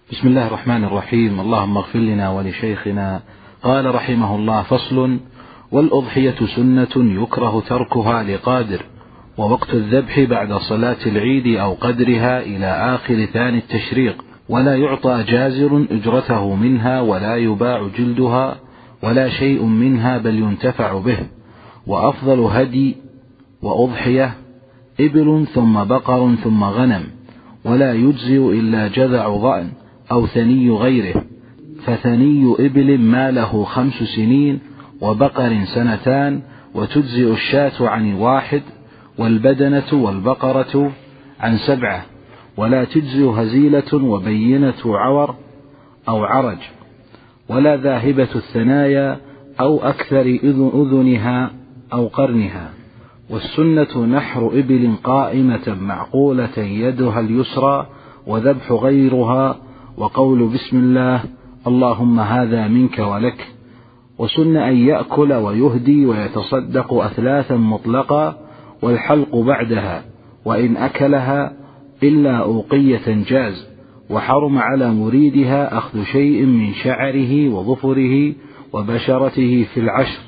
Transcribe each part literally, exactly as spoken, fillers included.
بسم الله الرحمن الرحيم. اللهم اغفر لنا ولشيخنا. قال رحمه الله: فصل: والأضحية سنة يكره تركها لقادر، ووقت الذبح بعد صلاة العيد أو قدرها إلى آخر ثاني التشريق، ولا يعطى جازر أجرته منها، ولا يباع جلدها ولا شيء منها، بل ينتفع به. وأفضل هدي وأضحية إبل ثم بقر ثم غنم، ولا يجزئ إلا جذع ضأن أو ثني غيره، فثني إبل ما له خمس سنين وبقر سنتان، وتجزئ الشاة عن واحد، والبدنة والبقرة عن سبعة، ولا تجزئ هزيلة وبينة عور أو عرج، ولا ذاهبة الثنايا أو أكثر أذنها أو قرنها. والسنة نحر إبل قائمة معقولة يدها اليسرى، وذبح غيرها، وقول بسم الله اللهم هذا منك ولك. وسن أن يأكل ويهدي ويتصدق أثلاثا مطلقا، والحلق بعدها، وإن أكلها إلا أوقية جاز. وحرم على مريدها أخذ شيء من شعره وظفره وبشرته في العشر.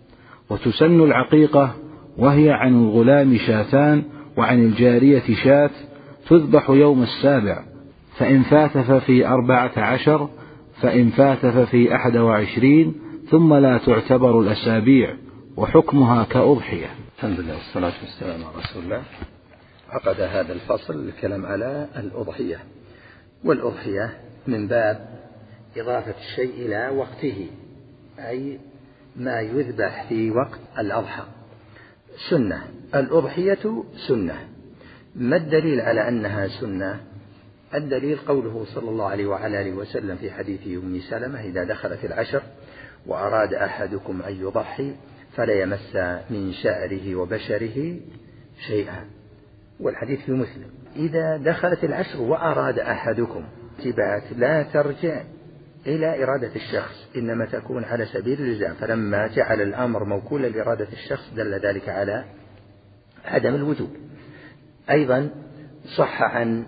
وتسن العقيقة، وهي عن الغلام شاتان وعن الجارية شاة، تذبح يوم السابع، فإن فات ففي أربعة عشر، فإن فات ففي أحد وعشرين، ثم لا تعتبر الأسابيع، وحكمها كأضحية. الحمد لله والصلاة والسلام على رسول الله. عقد هذا الفصل الكلام على الأضحية، والأضحية من باب إضافة الشيء إلى وقته، أي ما يذبح في وقت الأضحى. سنة الأضحية سنة. ما الدليل على أنها سنة؟ الدليل قوله صلى الله عليه وعلى آله وسلم في حديث أم سلمة: إذا دخلت العشر وأراد أحدكم أن يضحي فلا يمس من شعره وبشره شيئا. والحديث في مسلم: إذا دخلت العشر وأراد أحدكم، تبعت لا ترجع إلى إرادة الشخص، إنما تكون على سبيل الإلزام. فلما جعل الأمر موكولا لإرادة الشخص دل ذلك على عدم الوجوب. أيضا صح عن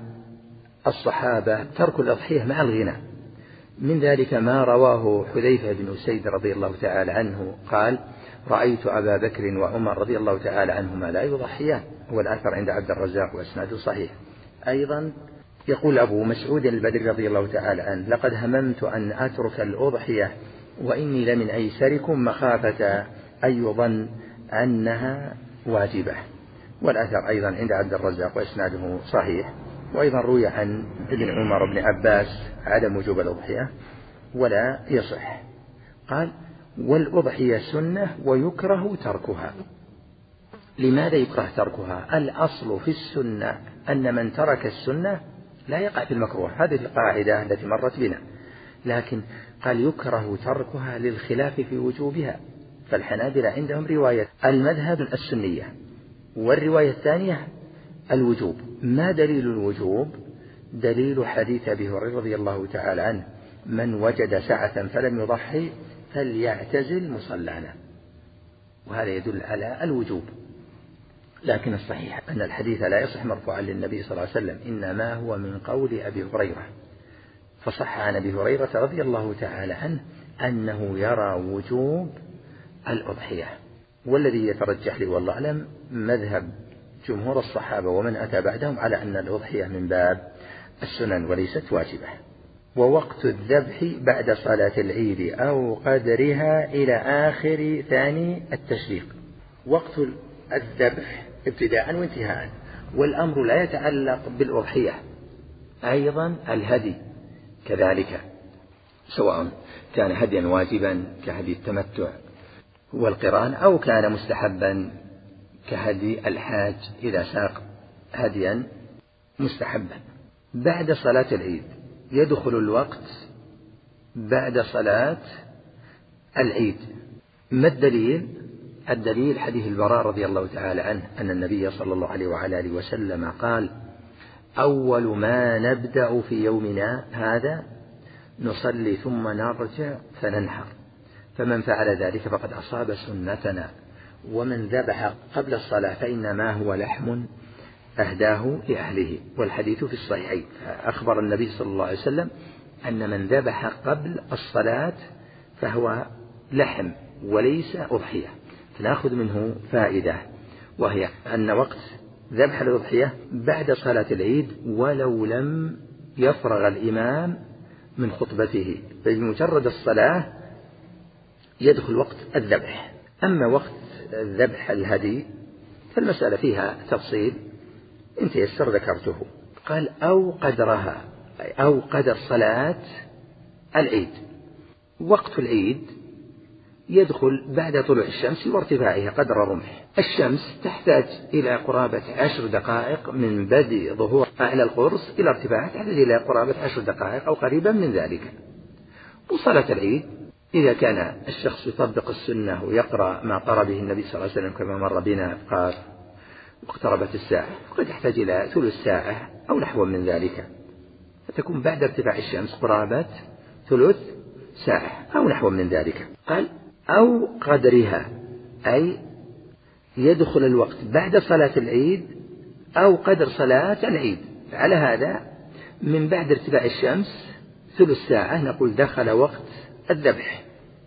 الصحابة ترك الأضحية مع الغنى، من ذلك ما رواه حذيفة بن أسيد رضي الله تعالى عنه قال: رأيت أبا بكر وعمر رضي الله تعالى عنهما لا يضحيان. والأثر عند عبد الرزاق وإسناده صحيح. أيضا يقول أبو مسعود البدري رضي الله تعالى عنه: لقد هممت أن أترك الأضحية وإني لمن أيسركم، مخافة أن يظن أنها واجبة. والأثر أيضا عند عبد الرزاق وإسناده صحيح. وأيضا روي عن ابن عمر بن عباس عدم وجوب الأضحية ولا يصح. قال: والأضحية سنة ويكره تركها. لماذا يكره تركها؟ الأصل في السنة أن من ترك السنة لا يقع في المكروه، هذه القاعدة التي مرت بنا. لكن قال يكره تركها للخلاف في وجوبها. فالحنابلة عندهم رواية المذهب السنية، والرواية الثانية الوجوب. ما دليل الوجوب؟ دليل حديث أبي هريرة رضي الله تعالى عنه: من وجد سعة فلم يضحي فليعتزل مصلانا. وهذا يدل على الوجوب. لكن الصحيح أن الحديث لا يصح مرفوعا للنبي صلى الله عليه وسلم، إنما هو من قول أبي هريرة. فصح عن أبي هريرة رضي الله تعالى عنه أنه يرى وجوب الأضحية. والذي يترجح لي والله أعلم مذهب جمهور الصحابة ومن أتى بعدهم على أن الأضحية من باب السنن وليست واجبة. ووقت الذبح بعد صلاة العيد أو قدرها إلى آخر ثاني التشريق. وقت الذبح ابتداء وانتهاء، والأمر لا يتعلق بالأضحية. أيضا الهدي كذلك، سواء كان هديا واجبا كهدي التمتع والقران، أو كان مستحبا كهدي الحاج إذا ساق هديا مستحبا. بعد صلاة العيد يدخل الوقت بعد صلاة العيد. ما الدليل؟ الدليل حديث البراء رضي الله تعالى عنه أن النبي صلى الله عليه وعلى آله وسلم قال: أول ما نبدأ في يومنا هذا نصلي ثم نرجع فننحر، فمن فعل ذلك فقد أصاب سنتنا، ومن ذبح قبل الصلاة فإنما هو لحم أهداه لأهله. والحديث في الصحيحين. أخبر النبي صلى الله عليه وسلم أن من ذبح قبل الصلاة فهو لحم وليس أضحية. فنأخذ منه فائدة، وهي أن وقت ذبح الأضحية بعد صلاة العيد ولو لم يفرغ الإمام من خطبته، بمجرد الصلاة يدخل وقت الذبح. أما وقت ذبح الهدي فالمسألة فيها تفصيل إن تيسر ذكرته. قال أو قدرها، أو قدر صلاة العيد. وقت العيد يدخل بعد طلوع الشمس وارتفاعها قدر رمح. الشمس تحتاج إلى قرابة عشر دقائق من بدء ظهور أعلى القرص إلى ارتفاعها، تحتاج إلى قرابة عشر دقائق أو قريبا من ذلك. وصلاة العيد إذا كان الشخص يطبق السنة ويقرأ ما قرأ به النبي صلى الله عليه وسلم كما مر بنا قال واقتربت الساعة، قد يحتاج إلى ثلث ساعة أو نحو من ذلك، فتكون بعد ارتفاع الشمس قرابة ثلث ساعة أو نحو من ذلك. قال أو قدرها، أي يدخل الوقت بعد صلاة العيد أو قدر صلاة العيد. على هذا من بعد ارتفاع الشمس ثلث ساعة نقول دخل وقت الذبح.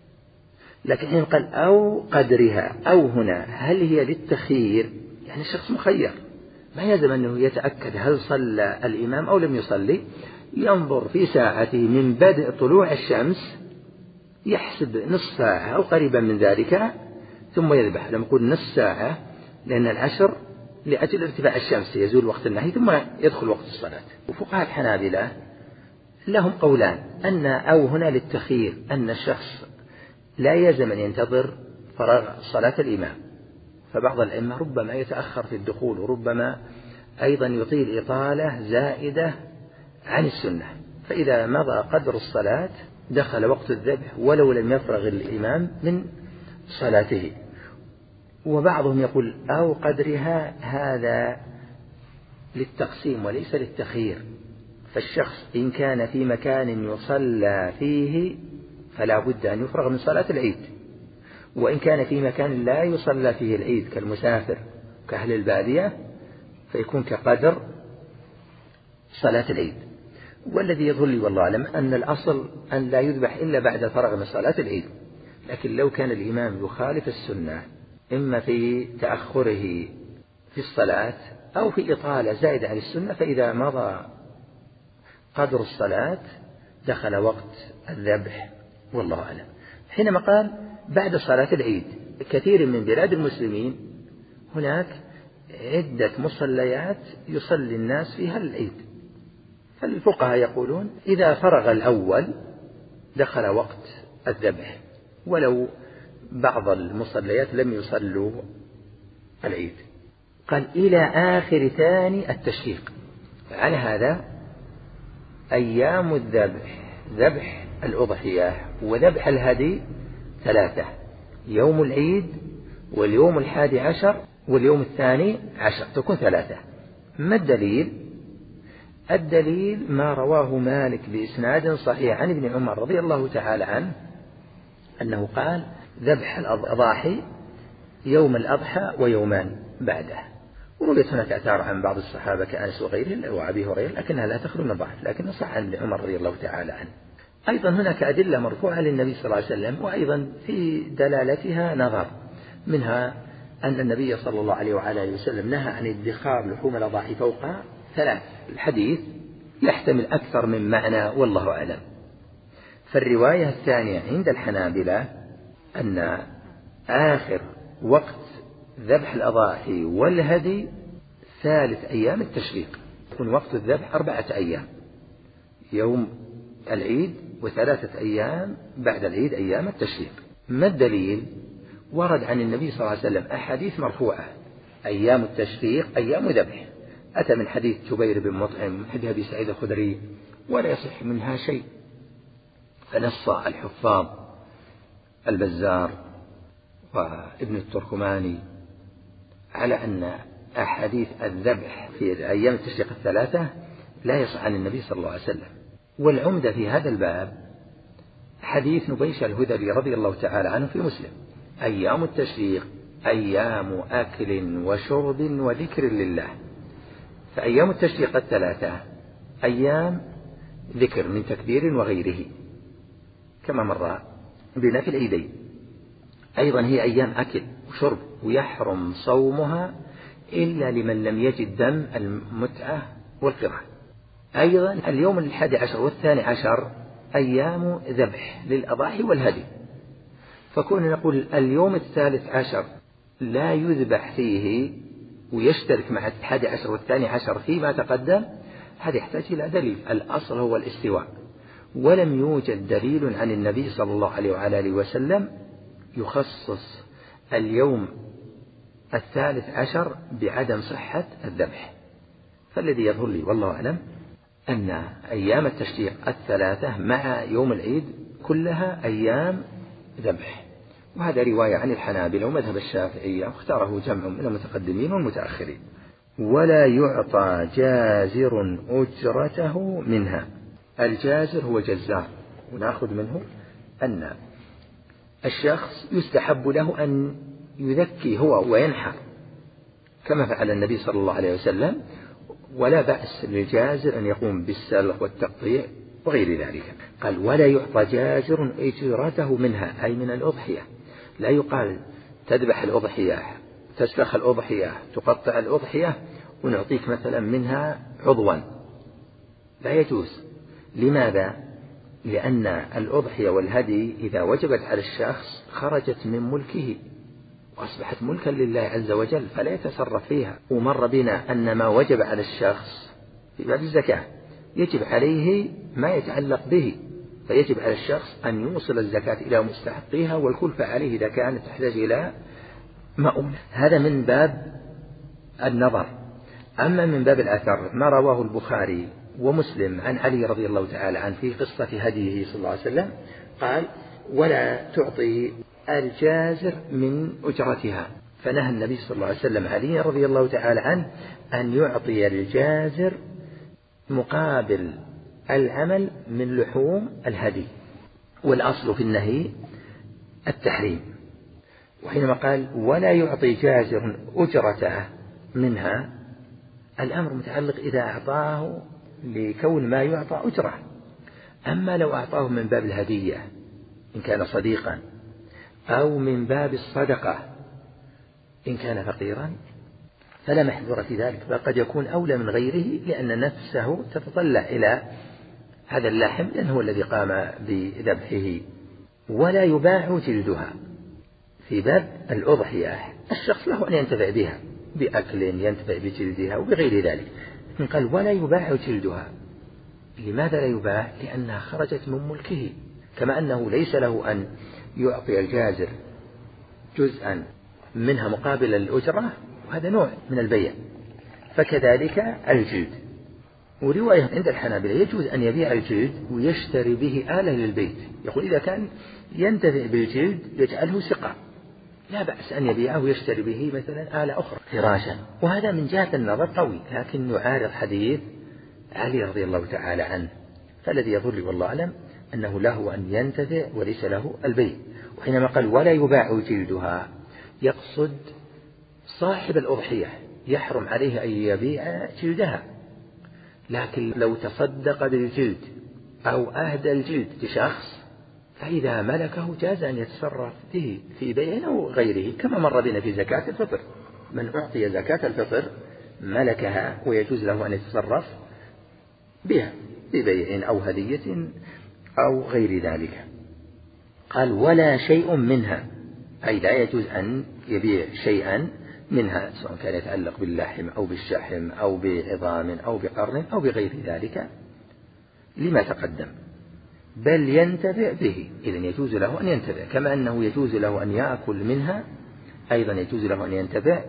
لكن حين قال أو قدرها، أو هنا هل هي للتخيير؟ يعني الشخص مخير، ما يلزم أنه يتأكد هل صلى الإمام أو لم يصلي، ينظر في ساعته من بدء طلوع الشمس يحسب نصف ساعة أو قريبا من ذلك ثم يذبح. لما نقول نصف ساعة لأن العشر لأجل ارتفاع الشمس يزول وقت النهي ثم يدخل وقت الصلاة. وفقهاء الحنابلة لهم قولان، أن أو هنا للتخيير، أن الشخص لا يلزم أن ينتظر فراغ صلاة الإمام، فبعض الأئمة ربما يتأخر في الدخول وربما أيضا يطيل إطالة زائدة عن السنة، فإذا مضى قدر الصلاة دخل وقت الذبح ولو لم يفرغ الإمام من صلاته. وبعضهم يقول أو قدرها، هذا للتقسيم وليس للتخيير، فالشخص إن كان في مكان يصلى فيه فلا بد أن يفرغ من صلاة العيد، وإن كان في مكان لا يصلى فيه العيد كالمسافر كأهل البادية فيكون كقدر صلاة العيد. والذي يظهر لي والله أعلم أن الأصل أن لا يذبح إلا بعد فرغ من صلاة العيد، لكن لو كان الإمام يخالف السنة إما في تأخره في الصلاة أو في إطالة زائدة عن السنة، فإذا مضى قدر الصلاة دخل وقت الذبح والله أعلم. حينما قال بعد صلاة العيد، كثير من بلاد المسلمين هناك عدة مصليات يصلي الناس فيها العيد، فالفقهاء يقولون إذا فرغ الأول دخل وقت الذبح ولو بعض المصليات لم يصلوا العيد. قال إلى آخر ثاني التشريق. على هذا أيام الذبح، ذبح الأضحية وذبح الهدي ثلاثة، يوم العيد واليوم الحادي عشر واليوم الثاني عشر، تكون ثلاثة. ما الدليل؟ الدليل ما رواه مالك بإسناد صحيح عن ابن عمر رضي الله تعالى عنه أنه قال ذبح الأضاحي يوم الأضحى ويومان بعده. ورويت هناك آثار عن بعض الصحابة كأنس وغيره وأبي هريرة لكنها لا تخلو من ضعف، لكن صح عن ابن عمر رضي الله تعالى عنه. أيضا هناك أدلة مرفوعة للنبي صلى الله عليه وسلم وأيضا في دلالتها نظر، منها أن النبي صلى الله عليه وعلى وسلم نهى عن ادخار لحوم الأضاحي فوق ثلاث. الحديث يحتمل أكثر من معنى والله أعلم. فالرواية الثانية عند الحنابلة أن آخر وقت ذبح الأضاحي والهدي ثالث أيام التشريق، يكون وقت الذبح أربعة أيام، يوم العيد وثلاثة أيام بعد العيد أيام التشريق. ما الدليل؟ ورد عن النبي صلى الله عليه وسلم أحاديث مرفوعة أيام التشريق أيام ذبح، أتى من حديث جبير بن مطعم من حديث أبي سعيد الخدري ولا يصح منها شيء، فنص الحفاظ البزار وابن التركماني على أن أحاديث الذبح في أيام التشريق الثلاثة لا يصح عن النبي صلى الله عليه وسلم. والعمدة في هذا الباب حديث نبيش الهذلي رضي الله تعالى عنه في مسلم: أيام التشريق أيام أكل وشرب وذكر لله. فأيام التشريق الثلاثة أيام ذكر من تكبير وغيره كما مر بنا في العيدين. أيضا هي أيام أكل وشرب، ويحرم صومها إلا لمن لم يجد دم المتعة والقرة. أيضا اليوم الحادي عشر والثاني عشر أيام ذبح للأضاحي والهدي، فكون نقول اليوم الثالث عشر لا يذبح فيه ويشترك مع الحادي عشر والثاني عشر فيما تقدم، هذا يحتاج إلى دليل. الأصل هو الاستواء، ولم يوجد دليل عن النبي صلى الله عليه وعلى آله وسلم يخصص اليوم الثالث عشر بعدم صحة الذبح. فالذي يظهر لي والله أعلم أن أيام التشريق الثلاثة مع يوم العيد كلها أيام ذبح، وهذا رواية عن الحنابلة ومذهب الشافعية، واختاره جمع من المتقدمين والمتأخرين. ولا يعطى جازر أجرته منها. الجازر هو جزار، ونأخذ منه أن الشخص يستحب له أن يذكي هو وينحر كما فعل النبي صلى الله عليه وسلم، ولا بأس للجازر أن يقوم بالسلخ والتقطيع وغير ذلك. قال ولا يعطى جازر أجرته منها، أي من الأضحية. لا يقال تذبح الأضحية، تسلخ الأضحية، تقطع الأضحية ونعطيك مثلا منها عضوا، لا يجوز. لماذا؟ لأن الأضحية والهدي إذا وجبت على الشخص خرجت من ملكه وأصبحت ملكا لله عز وجل، فلا يتصرف فيها. ومر بنا أن ما وجب على الشخص في باب الزكاة يجب عليه ما يتعلق به، فيجب على الشخص أن يوصل الزكاة إلى مستحقيها، والكلفة عليه إذا كانت تحتاج إلى مؤونة. هذا من باب النظر. أما من باب الأثر ما رواه البخاري ومسلم عن علي رضي الله تعالى عنه في قصة هديه صلى الله عليه وسلم، قال ولا تعطي الجازر من أجرتها، فنهى النبي صلى الله عليه وسلم علي رضي الله تعالى عنه أن يعطي الجازر مقابل العمل من لحوم الهدي، والأصل في النهي التحريم. وحينما قال ولا يعطي جازر أجرته منها، الأمر متعلق إذا أعطاه لكون ما يعطى أجرة. أما لو أعطاه من باب الهدية إن كان صديقا، أو من باب الصدقة إن كان فقيرا، فلا محذور في ذلك، بل قد يكون أولى من غيره، لأن نفسه تتطلع إلى هذا اللحم لأنه هو الذي قام بذبحه. ولا يباع جلدها. في باب الأضحية الشخص له أن ينتفع بها بأكل، ينتفع بجلدها وبغير ذلك. قال ولا يباع جلدها. لماذا لا يباع؟ لأنها خرجت من ملكه، كما أنه ليس له أن يعطي الجازر جزءا منها مقابل الأجرة، وهذا نوع من البيع. فكذلك الجلد. ورواية عند الحنابلة يجوز أن يبيع الجلد ويشتري به آلة للبيت، يقول إذا كان ينتفع بالجلد يجعله سقا، لا بأس أن يبيعه ويشتري به مثلا آلة أخرى فراشا. وهذا من جهة النظر قوي، لكن يعارض حديث علي رضي الله تعالى عنه. فالذي يظهر لي والله أعلم أنه له أن ينتفع وليس له البيع. وحينما قال ولا يباع جلدها يقصد صاحب الأضحية، يحرم عليه أن يبيع جلدها، لكن لو تصدق بالجلد أو أهدى الجلد لشخص فإذا ملكه جاز أن يتصرف به في بيع أو غيره، كما مر بنا في زكاة الفطر. من أعطي زكاة الفطر ملكها ويجوز له أن يتصرف بها ببيع أو هدية أو غير ذلك. قال ولا شيء منها، أي لا يجوز أن يبيع شيئا منها، سواء كان يتعلق باللحم أو بالشحم أو بعظام أو بقرن أو بغير ذلك لما تقدم، بل ينتفع به. إذن يجوز له أن ينتفع، كما أنه يجوز له أن يأكل منها، أيضا يجوز له أن ينتفع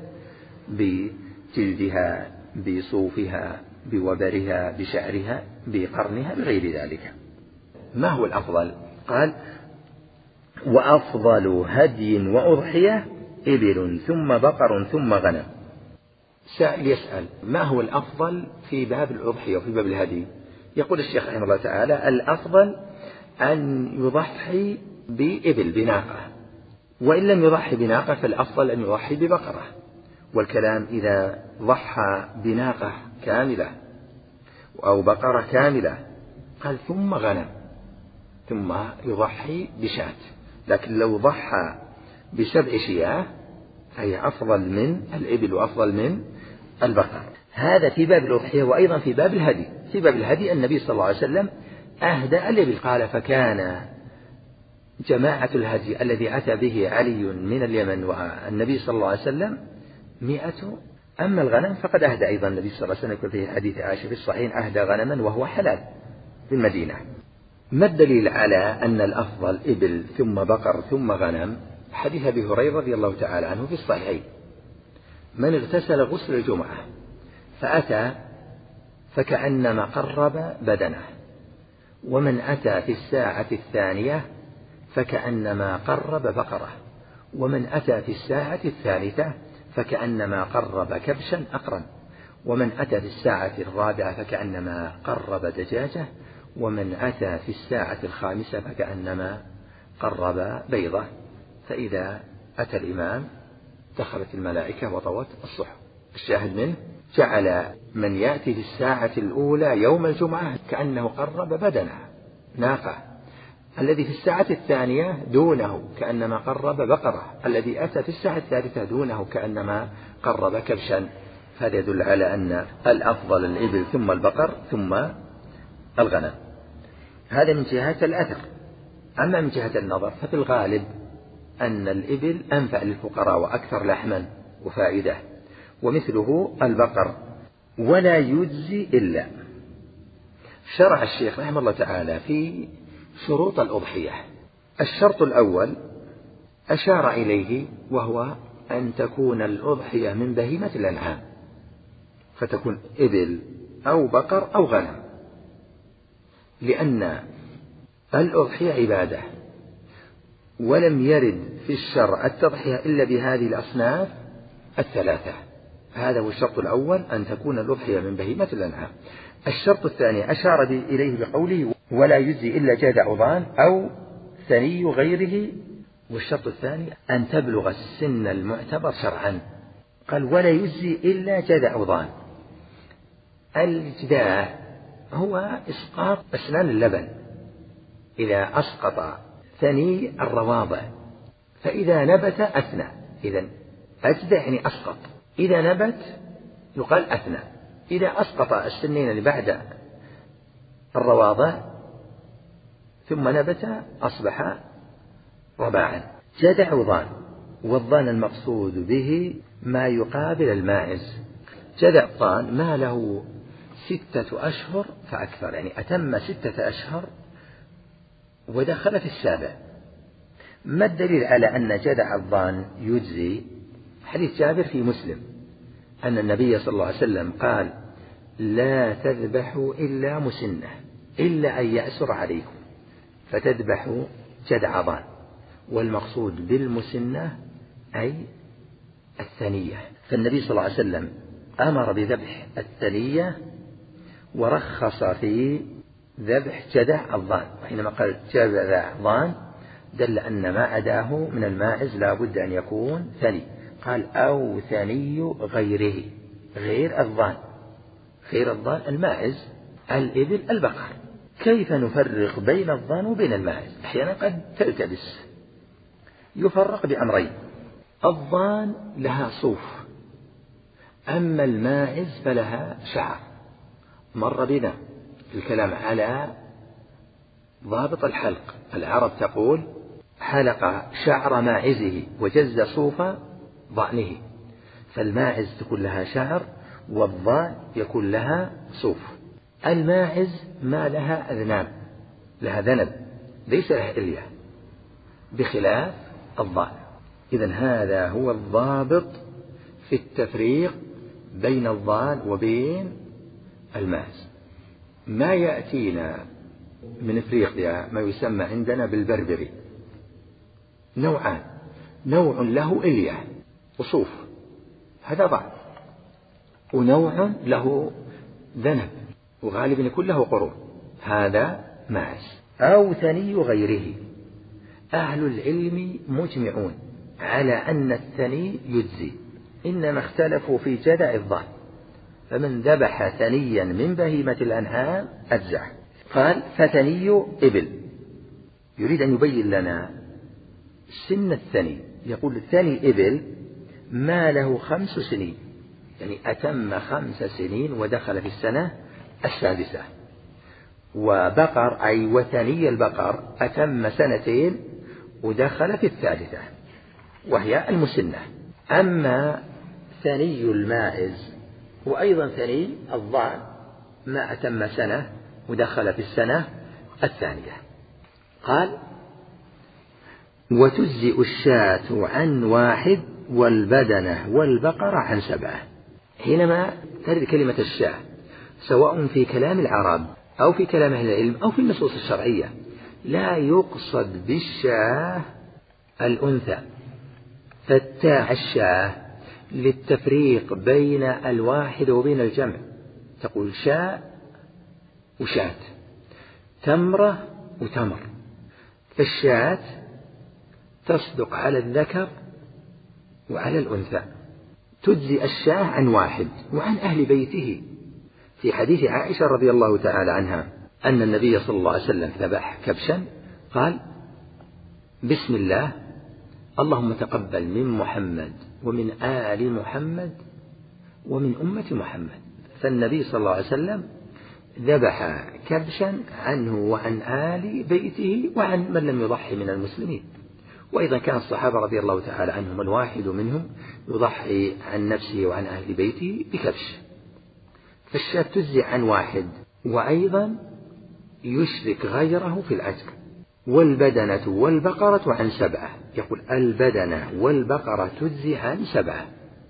بجلدها، بصوفها، بوبرها، بشعرها، بقرنها، بغير ذلك. ما هو الأفضل؟ قال وأفضل هدي وأضحية إبل ثم بقر ثم غنم. سائل يسأل ما هو الأفضل في باب الأضحية وفي باب الهدي؟ يقول الشيخ رحمه الله تعالى الأفضل أن يضحي بإبل بناقة، وإن لم يضحي بناقة فالأفضل أن يضحي ببقرة. والكلام إذا ضحى بناقة كاملة أو بقرة كاملة قال ثم غنم، ثم يضحي بشاة. لكن لو ضحى بسبع شياه فهي أفضل من الإبل وأفضل من البقر. هذا في باب الأضحية. وأيضا في باب الهدي، في باب الهدي النبي صلى الله عليه وسلم أهدى الإبل، قال فكان جماعة الهدي الذي أتى به علي من اليمن والنبي صلى الله عليه وسلم مئة. أما الغنم فقد أهدى أيضا النبي صلى الله عليه وسلم في حديث عائشة في الصحيح أهدى غنما وهو حلال في المدينة. ما الدليل على أن الأفضل إبل ثم بقر ثم غنم؟ حديث أبي هريرة رضي الله تعالى عنه في الصحيحين: من اغتسل غسل الجمعة فأتى فكأنما قرب بدنه، ومن أتى في الساعة الثانية فكأنما قرب بقرة، ومن أتى في الساعة الثالثة فكأنما قرب كبشا أقرا، ومن أتى في الساعة الرابعة فكأنما قرب دجاجة، ومن أتى في الساعة الخامسة فكأنما قرب بيضة. فإذا أتى الإمام دخلت الملائكة وطوت الصحف. الشاهد منه جعل من يأتي في الساعة الأولى يوم الجمعة كأنه قرب بدنه ناقة، الذي في الساعة الثانية دونه كأنما قرب بقرة، الذي أتى في الساعة الثالثة دونه كأنما قرب كبشا. هذا يدل على أن الأفضل الإبل ثم البقر ثم الغنم. هذا من جهة الأثر. أما من جهة النظر ففي الغالب أن الإبل أنفع للفقراء وأكثر لحما وفائدة، ومثله البقر. ولا يجزي إلا. شرع الشيخ رحمه الله تعالى في شروط الأضحية. الشرط الأول أشار إليه وهو أن تكون الأضحية من بهيمة الأنعام، فتكون إبل أو بقر أو غنم، لأن الأضحية عبادة، ولم يرد في الشرع التضحية إلا بهذه الأصناف الثلاثة. هذا هو الشرط الأول، أن تكون الأضحية من بهيمة الأنعام. الشرط الثاني أشار إليه بقوله ولا يجزي إلا جذع ضان أو ثني غيره. والشرط الثاني أن تبلغ السن المعتبر شرعا. قال ولا يجزي إلا جذع ضان. الجذاع هو إسقاط أسنان اللبن، إذا أسقط ثني الرواضع فإذا نبت أثنى. إذن أجدع يعني أسقط، إذا نبت يقال أثنى. إذا أسقط السنين اللي بعد الرواضع ثم نبت أصبح رباعا. جذع ضان، والضان المقصود به ما يقابل الماعز. جذع ضان ما له ستة أشهر فأكثر، يعني أتم ستة أشهر ودخل في السابع. ما الدليل على أن جذع الضان يجزي؟ حديث جابر في مسلم أن النبي صلى الله عليه وسلم قال لا تذبحوا إلا مسنة إلا أن يأسر عليكم فتذبحوا جذع ضان. والمقصود بالمسنة أي الثنية. فالنبي صلى الله عليه وسلم أمر بذبح الثنية ورخص في ذبح جذع الضان. وحينما قال جذع ضان دل أن ما عداه من الماعز لا بد أن يكون ثني. قال أو ثني غيره، غير الضان، غير الضان الماعز، الإبل، البقر. كيف نفرق بين الضان وبين الماعز؟ أحيانا قد تلتبس. يفرق بأمرين: الضان لها صوف، أما الماعز فلها شعر. مر بنا الكلام على ضابط الحلق. العرب تقول حلق شعر ماعزه وجز صوف ضأنه، فالماعز تكون لها شعر والضأن يكون لها صوف. الماعز ما لها أذناب، لها ذنب ليس لها إلية، بخلاف الضأن. إذن هذا هو الضابط في التفريق بين الضأن وبين الماعز. ما يأتينا من إفريقيا ما يسمى عندنا بالبربري نوعان: نوع له إلية وصوف، هذا ضأن، ونوع له ذنب وغالبا يكون له قرون، هذا ماعز. أو ثني غيره. أهل العلم مجمعون على أن الثني يجزي، إنما اختلفوا في جذع الضأن، فمن ذبح ثنيا من بهيمة الأنعام أجزع. قال فثني إبل، يريد أن يبين لنا سن الثني. يقول الثني إبل ما له خمس سنين، يعني أتم خمس سنين ودخل في السنة السادسة. وبقر أي وثني البقر أتم سنتين ودخل في الثالثة وهي المسنة. أما ثني المائز وأيضا ثني الضأن ما أتم سنة ودخل في السنة الثانية. قال وتجزئ الشاة عن واحد والبدنة والبقرة عن سبعة. حينما ترد كلمة الشاة سواء في كلام العرب أو في كلام أهل العلم أو في النصوص الشرعية لا يقصد بالشاة الأنثى، فالتاء الشاة للتفريق بين الواحد وبين الجمع، تقول شاة وشاة، تمرة وتمر. فالشاة تصدق على الذكر وعلى الأنثى. تجزي الشاة عن واحد وعن أهل بيته، في حديث عائشة رضي الله تعالى عنها أن النبي صلى الله عليه وسلم ذبح كبشا قال بسم الله اللهم تقبل من محمد ومن آل محمد ومن أمة محمد. فالنبي صلى الله عليه وسلم ذبح كبشا عنه وعن آل بيته وعن من لم يضحي من المسلمين. وأيضا كان الصحابة رضي الله تعالى عنهم الواحد منهم يضحي عن نفسه وعن أهل بيته بكبش. فالشاة تجزي عن واحد وأيضا يشرك غيره في الأجر. والبدنة والبقرة عن سبعة، يقول البدنة والبقرة تجزي عن سبعة.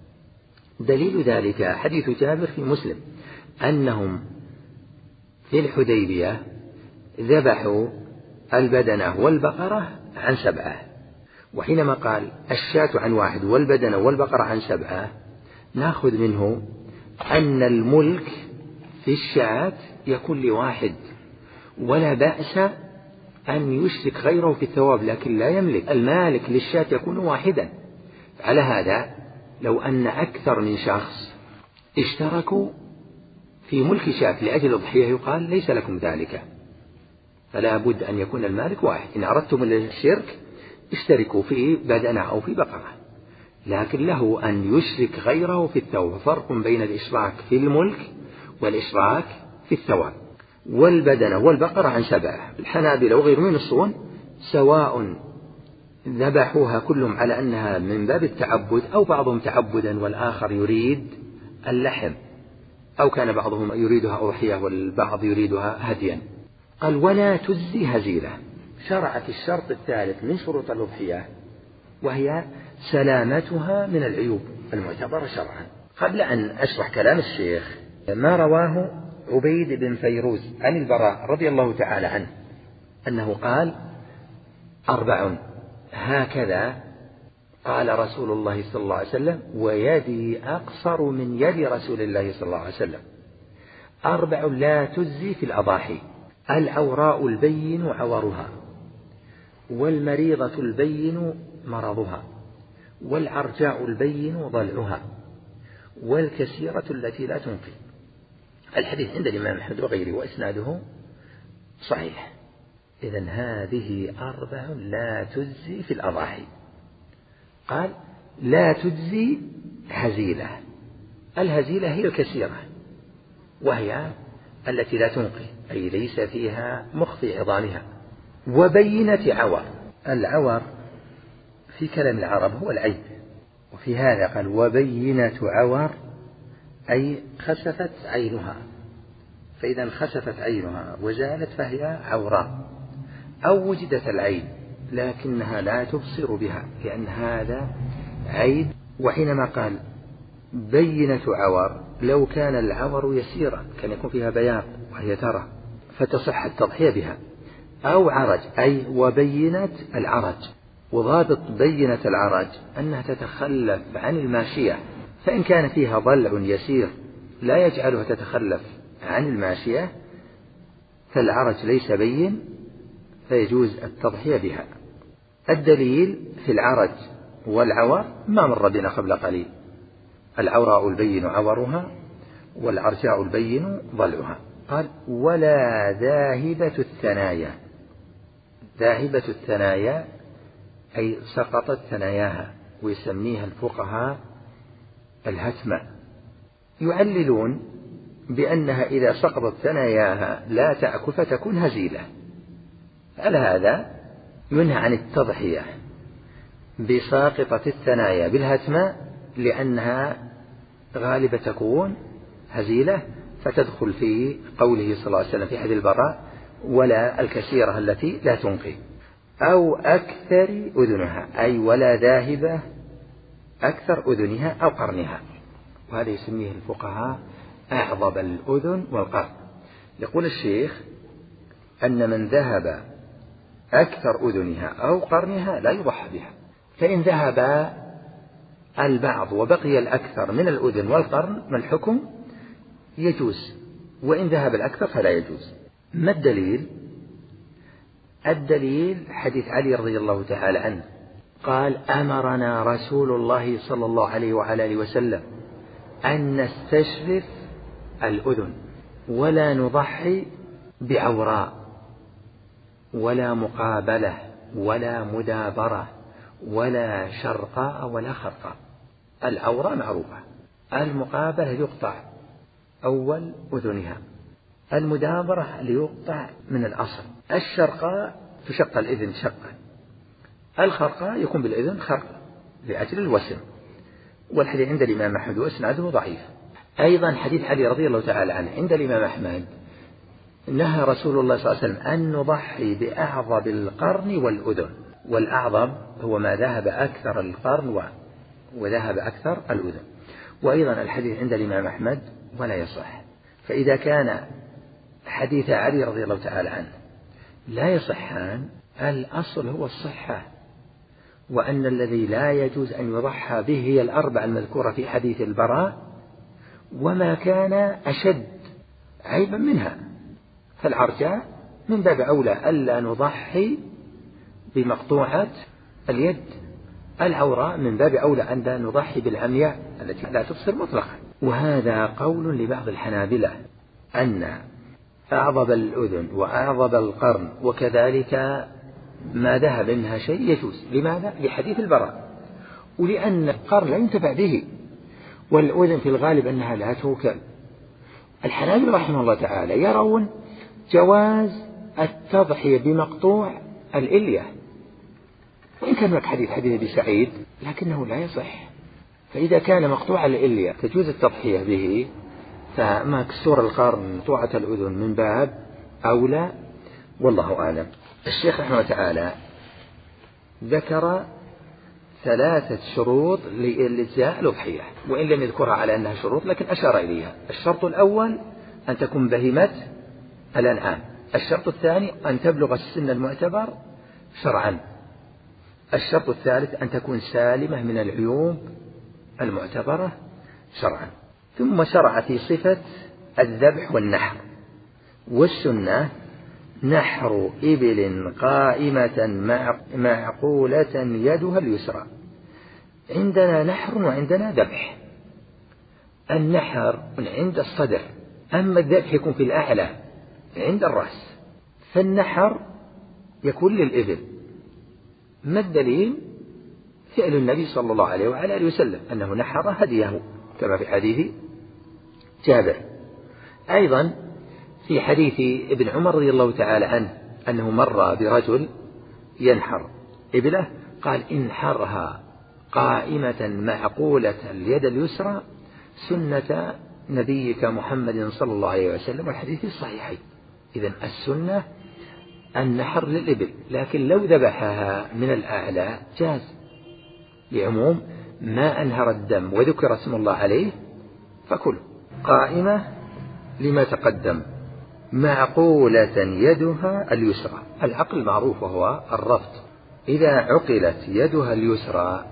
دليل ذلك حديث جابر في مسلم أنهم في الحديبية ذبحوا البدنة والبقرة عن سبعة. وحينما قال الشاة عن واحد والبدنة والبقرة عن سبعة نأخذ منه أن الملك في الشاة يكون لواحد، ولا بأس أن يشرك غيره في الثواب، لكن لا يملك. المالك للشاة يكون واحدا. على هذا لو أن أكثر من شخص اشتركوا في ملك شاة لأجل الضحية يقال ليس لكم ذلك، فلا بد أن يكون المالك واحد. إن أردتم الشرك اشتركوا في بدنة أو في بقرة، لكن له أن يشرك غيره في الثواب. فرق بين الإشراك في الملك والإشراك في الثواب. والبدنة والبقرة عن سبعة. الحنابلة وغيرهم ينصون سواء ذبحوها كلهم على أنها من باب التعبد أو بعضهم تعبدا والآخر يريد اللحم، أو كان بعضهم يريدها أضحية والبعض يريدها هديا. قال ولا تجزي هزيلة. شرعت الشرط الثالث من شروط الأضحية وهي سلامتها من العيوب المعتبرة شرعا. قبل أن أشرح كلام الشيخ ما رواه عبيد بن فيروز عن البراء رضي الله تعالى عنه أنه قال أربع هكذا قال رسول الله صلى الله عليه وسلم ويدي أقصر من يد رسول الله صلى الله عليه وسلم. أربع لا تجزي في الأضاحي: العوراء البين عورها، والمريضة البين مرضها، والعرجاء البين ضلعها، والكسيرة التي لا تنقي. الحديث عند الإمام أحمد وغيره وإسناده صحيح. إذن هذه أربع لا تجزي في الأضاحي. قال لا تجزي هزيلة. الهزيلة هي الكسيرة، وهي التي لا تنقي، أي ليس فيها مخ في عظامها. وبينة عور. العور في كلام العرب هو العيب، وفي هذا قال وبينة عور أي خسفت عينها، فإذا خسفت عينها وزالت فهي عوراء، أو وجدت العين لكنها لا تبصر بها لأن هذا عيب. وحينما قال بينة عور لو كان العور يسيرا كان يكون فيها بياض وهي ترى فتصح التضحية بها. أو عرج أي وبينة العرج. وضابط بينة العرج أنها تتخلف عن الماشية، فإن كان فيها ضلع يسير لا يجعلها تتخلف عن الماشية فالعرج ليس بين فيجوز التضحية بها. الدليل في العرج والعور ما مر بنا قبل قليل: العوراء البين عورها والعرجاء البين ضلعها. قال ولا ذاهبة الثنايا. ذاهبة الثنايا أي سقطت ثناياها، ويسميها الفقهاء الهتمة. يعللون بأنها إذا سقطت ثناياها لا تأكل فتكون هزيلة. على هذا ينهى عن التضحية بساقطة الثنايا بالهتمة، لأنها غالبة تكون هزيلة، فتدخل في قوله صلى الله عليه وسلم في حديث البراء ولا الكثيرة التي لا تنقي، أو أكثر أذنها، أي ولا ذاهبة أكثر أذنها أو قرنها، وهذا يسميه الفقهاء أعضب الأذن والقرن. يقول الشيخ أن من ذهب أكثر أذنها أو قرنها لا يضحى بها، فإن ذهب البعض وبقي الأكثر من الأذن والقرن ما الحكم؟ يجوز، وإن ذهب الأكثر فلا يجوز. ما الدليل؟ الدليل حديث علي رضي الله تعالى عنه قال أمرنا رسول الله صلى الله عليه وعلى آله وسلم أن نستشرف الأذن ولا نضحي بعوراء ولا مقابلة ولا مدابرة ولا شرقاء ولا خرقاء. العوراء معروفة، المقابلة يقطع أول أذنها، المدابرة ليقطع من الأصل، الشرقاء تشق الإذن شقا، الخرقاء يكون بالإذن خرق لأجل الوسم. والحديث عند الإمام أحمد وإسناده ضعيف. أيضا حديث علي رضي الله تعالى عنه عند الإمام أحمد نهى رسول الله صلى الله عليه وسلم أن نضحي بأعضب القرن والأذن، والأعضب هو ما ذهب أكثر القرن وذهب أكثر الأذن. وأيضا الحديث عند الإمام أحمد ولا يصح. فإذا كان حديث علي رضي الله تعالى عنه لا يصحان، الأصل هو الصحة، وأن الذي لا يجوز أن يضحى به هي الأربع المذكورة في حديث البراء، وما كان أشد عيبا منها. فالعرجاء من باب أولى ألا نضحي بمقطوعة اليد، العوراء من باب أولى أن لا نضحي بالعمياء التي لا تبصر مطلقا. وهذا قول لبعض الحنابلة أن أعضب الأذن وأعضب القرن وكذلك ما ذهب منها شيء يجوز. لماذا؟ لحديث البراء، ولأن القرن لا ينتفع به، والأذن في الغالب أنها لا توكل. الحنابلة رحمه الله تعالى يرون جواز التضحية بمقطوع الإلية، وإن كان هناك حديث حديث أبي سعيد لكنه لا يصح. فإذا كان مقطوع الإلية تجوز التضحية به، فمكسور القرن مقطوعة الأذن من باب أولى، والله أعلم. الشيخ رحمه الله تعالى ذكر ثلاثة شروط لإجزاء الأضحية، وإن لم يذكرها على أنها شروط لكن أشار إليها. الشرط الأول أن تكون بهيمة الأنعام. الشرط الثاني أن تبلغ السن المعتبر شرعا. الشرط الثالث أن تكون سالمة من العيوب المعتبرة شرعا. ثم شرع في صفة الذبح والنحر. والسنة نحر إبل قائمة معقولة يدها اليسرى. عندنا نحر وعندنا ذبح. النحر عند الصدر، أما الذبح يكون في الأعلى عند الرأس. فالنحر يكون للإبل. ما الدليل؟ فعل النبي صلى الله عليه وعلى آله وسلم أنه نحر هديه كما في حديث جابر. أيضا في حديث ابن عمر رضي الله تعالى عنه أنه مر برجل ينحر إبله، قال انحرها قائمة معقولة اليد اليسرى سنة نبيك محمد صلى الله عليه وسلم، والحديث الصحيحين. إذن السنة النحر للإبل، لكن لو ذبحها من الأعلى جاز، لعموم ما أنهر الدم وذكر اسم الله عليه فكله. قائمة لما تقدم، معقولة يدها اليسرى. العقل معروف وهو الربط. إذا عقلت يدها اليسرى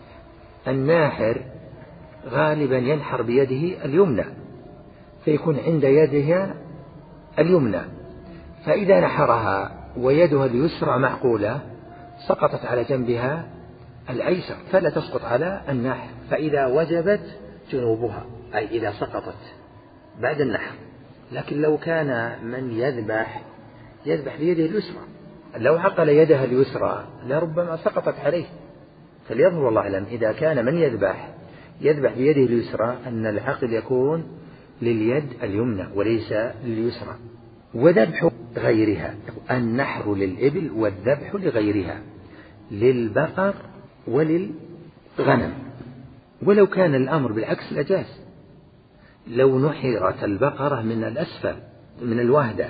الناحر غالبا ينحر بيده اليمنى، فيكون عند يدها اليمنى، فإذا نحرها ويدها اليسرى معقولة سقطت على جنبها الأيسر فلا تسقط على الناحر. فإذا وجبت جنوبها، أي إذا سقطت بعد النحر لكن لو كان من يذبح يذبح بيده اليسرى، لو عقل يده اليسرى لربما سقطت عليه. فليظهر والله أعلم إذا كان من يذبح يذبح بيده اليسرى أن العقل يكون لليد اليمنى وليس لليسرى. وذبح غيرها، النحر للإبل والذبح لغيرها، للبقر وللغنم. ولو كان الأمر بالعكس لجاز، لو نحرت البقرة من الأسفل من الوهدة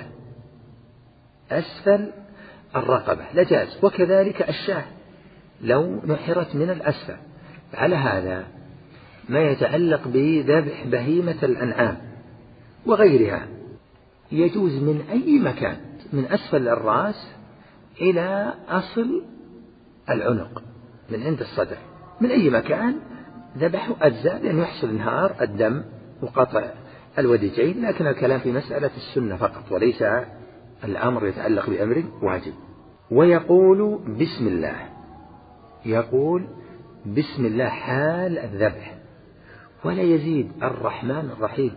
أسفل الرقبة لجاز، وكذلك الشاة لو نحرت من الأسفل. على هذا ما يتعلق بذبح بهيمة الأنعام وغيرها يجوز من أي مكان، من أسفل الرأس إلى أصل العنق، من عند الصدر، من أي مكان ذبحوا أجزاء، لأن يحصل انهار الدم وقطع الوديجين. لكن الكلام في مسألة السنة فقط، وليس الأمر يتعلق بأمر واجب. ويقول بسم الله، يقول بسم الله حال الذبح، ولا يزيد الرحمن الرحيم.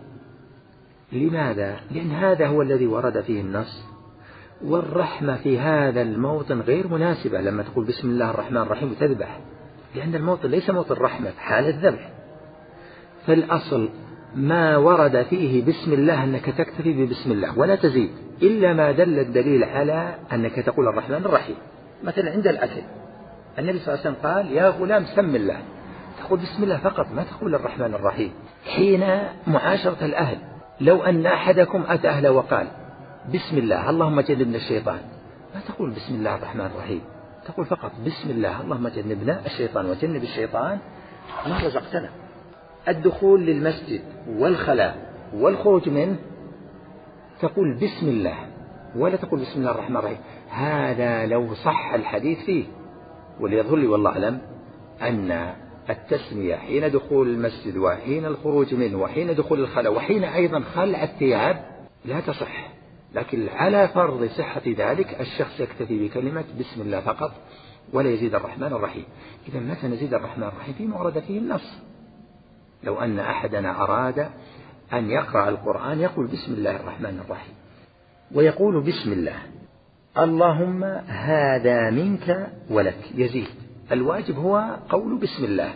لماذا؟ لأن هذا هو الذي ورد فيه النص، والرحمة في هذا الموطن غير مناسبة لما تقول بسم الله الرحمن الرحيم وتذبح، لأن الموطن ليس موطن رحمة حال الذبح. فالأصل ما ورد فيه بسم الله أنك تكتفي ببسم الله ولا تزيد، إلا ما دل الدليل على أنك تقول الرحمن الرحيم. مثلا عند الأكل النبي صلى الله عليه وسلم قال يا غلام سم الله، تقول بسم الله فقط، ما تقول الرحمن الرحيم. حين معاشرة الأهل، لو أن أحدكم أتى أهله وقال بسم الله اللهم جنبنا الشيطان، ما تقول بسم الله الرحمن الرحيم، تقول فقط بسم الله اللهم جنبنا الشيطان وجنب الشيطان ما رزقتنا. الدخول للمسجد والخلاء والخروج منه تقول بسم الله ولا تقول بسم الله الرحمن الرحيم. هذا لو صح الحديث فيه. وليظهر لي والله أعلم أن التسمية حين دخول المسجد وحين الخروج منه وحين دخول الخلاء وحين أيضا خلع الثياب لا تصح، لكن على فرض صحة ذلك الشخص يكتفي بكلمة بسم الله فقط ولا يزيد الرحمن الرحيم. إذا متى نزيد الرحمن الرحيم؟ فيما ورد فيه النص. لو أن أحدنا أراد أن يقرأ القرآن يقول بسم الله الرحمن الرحيم، ويقول بسم الله اللهم هذا منك ولك، يزيد. الواجب هو قول بسم الله،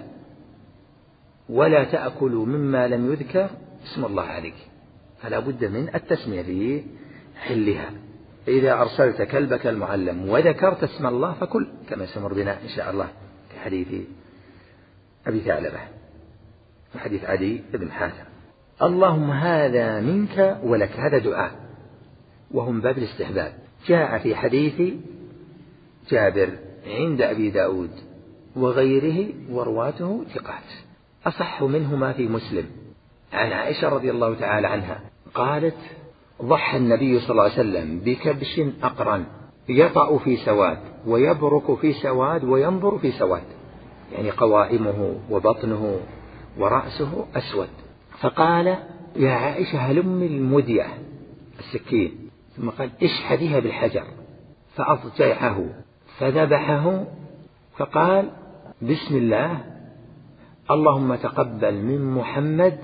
ولا تأكلوا مما لم يذكر اسم الله عليه، فلا بد من التسمية في حلها. إذا أرسلت كلبك المعلم وذكرت اسم الله فكل، كما سمر بنا إن شاء الله في حديث أبي ثعلبة وحديث عدي بن حاتم. اللهم هذا منك ولك، هذا دعاء وهم باب الاستحباب. جاء في حديث جابر عند أبي داود وغيره ورواته ثقات، أصح منهما في مسلم عن عائشة رضي الله تعالى عنها قالت ضحى النبي صلى الله عليه وسلم بكبش أقرن يطأ في سواد ويبرك في سواد وينظر في سواد، يعني قوائمه وبطنه ورأسه أسود. فقال يا عائشة هلم المدية السكين، ثم قال اشحذيها بالحجر، فأضجعه فذبحه، فقال بسم الله اللهم تقبل من محمد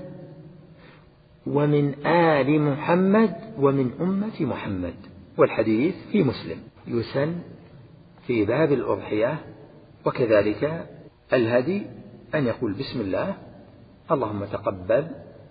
ومن آل محمد ومن أمة محمد. والحديث في مسلم. يسن في باب الأضحية وكذلك الهدي أن يقول بسم الله اللهم تقبل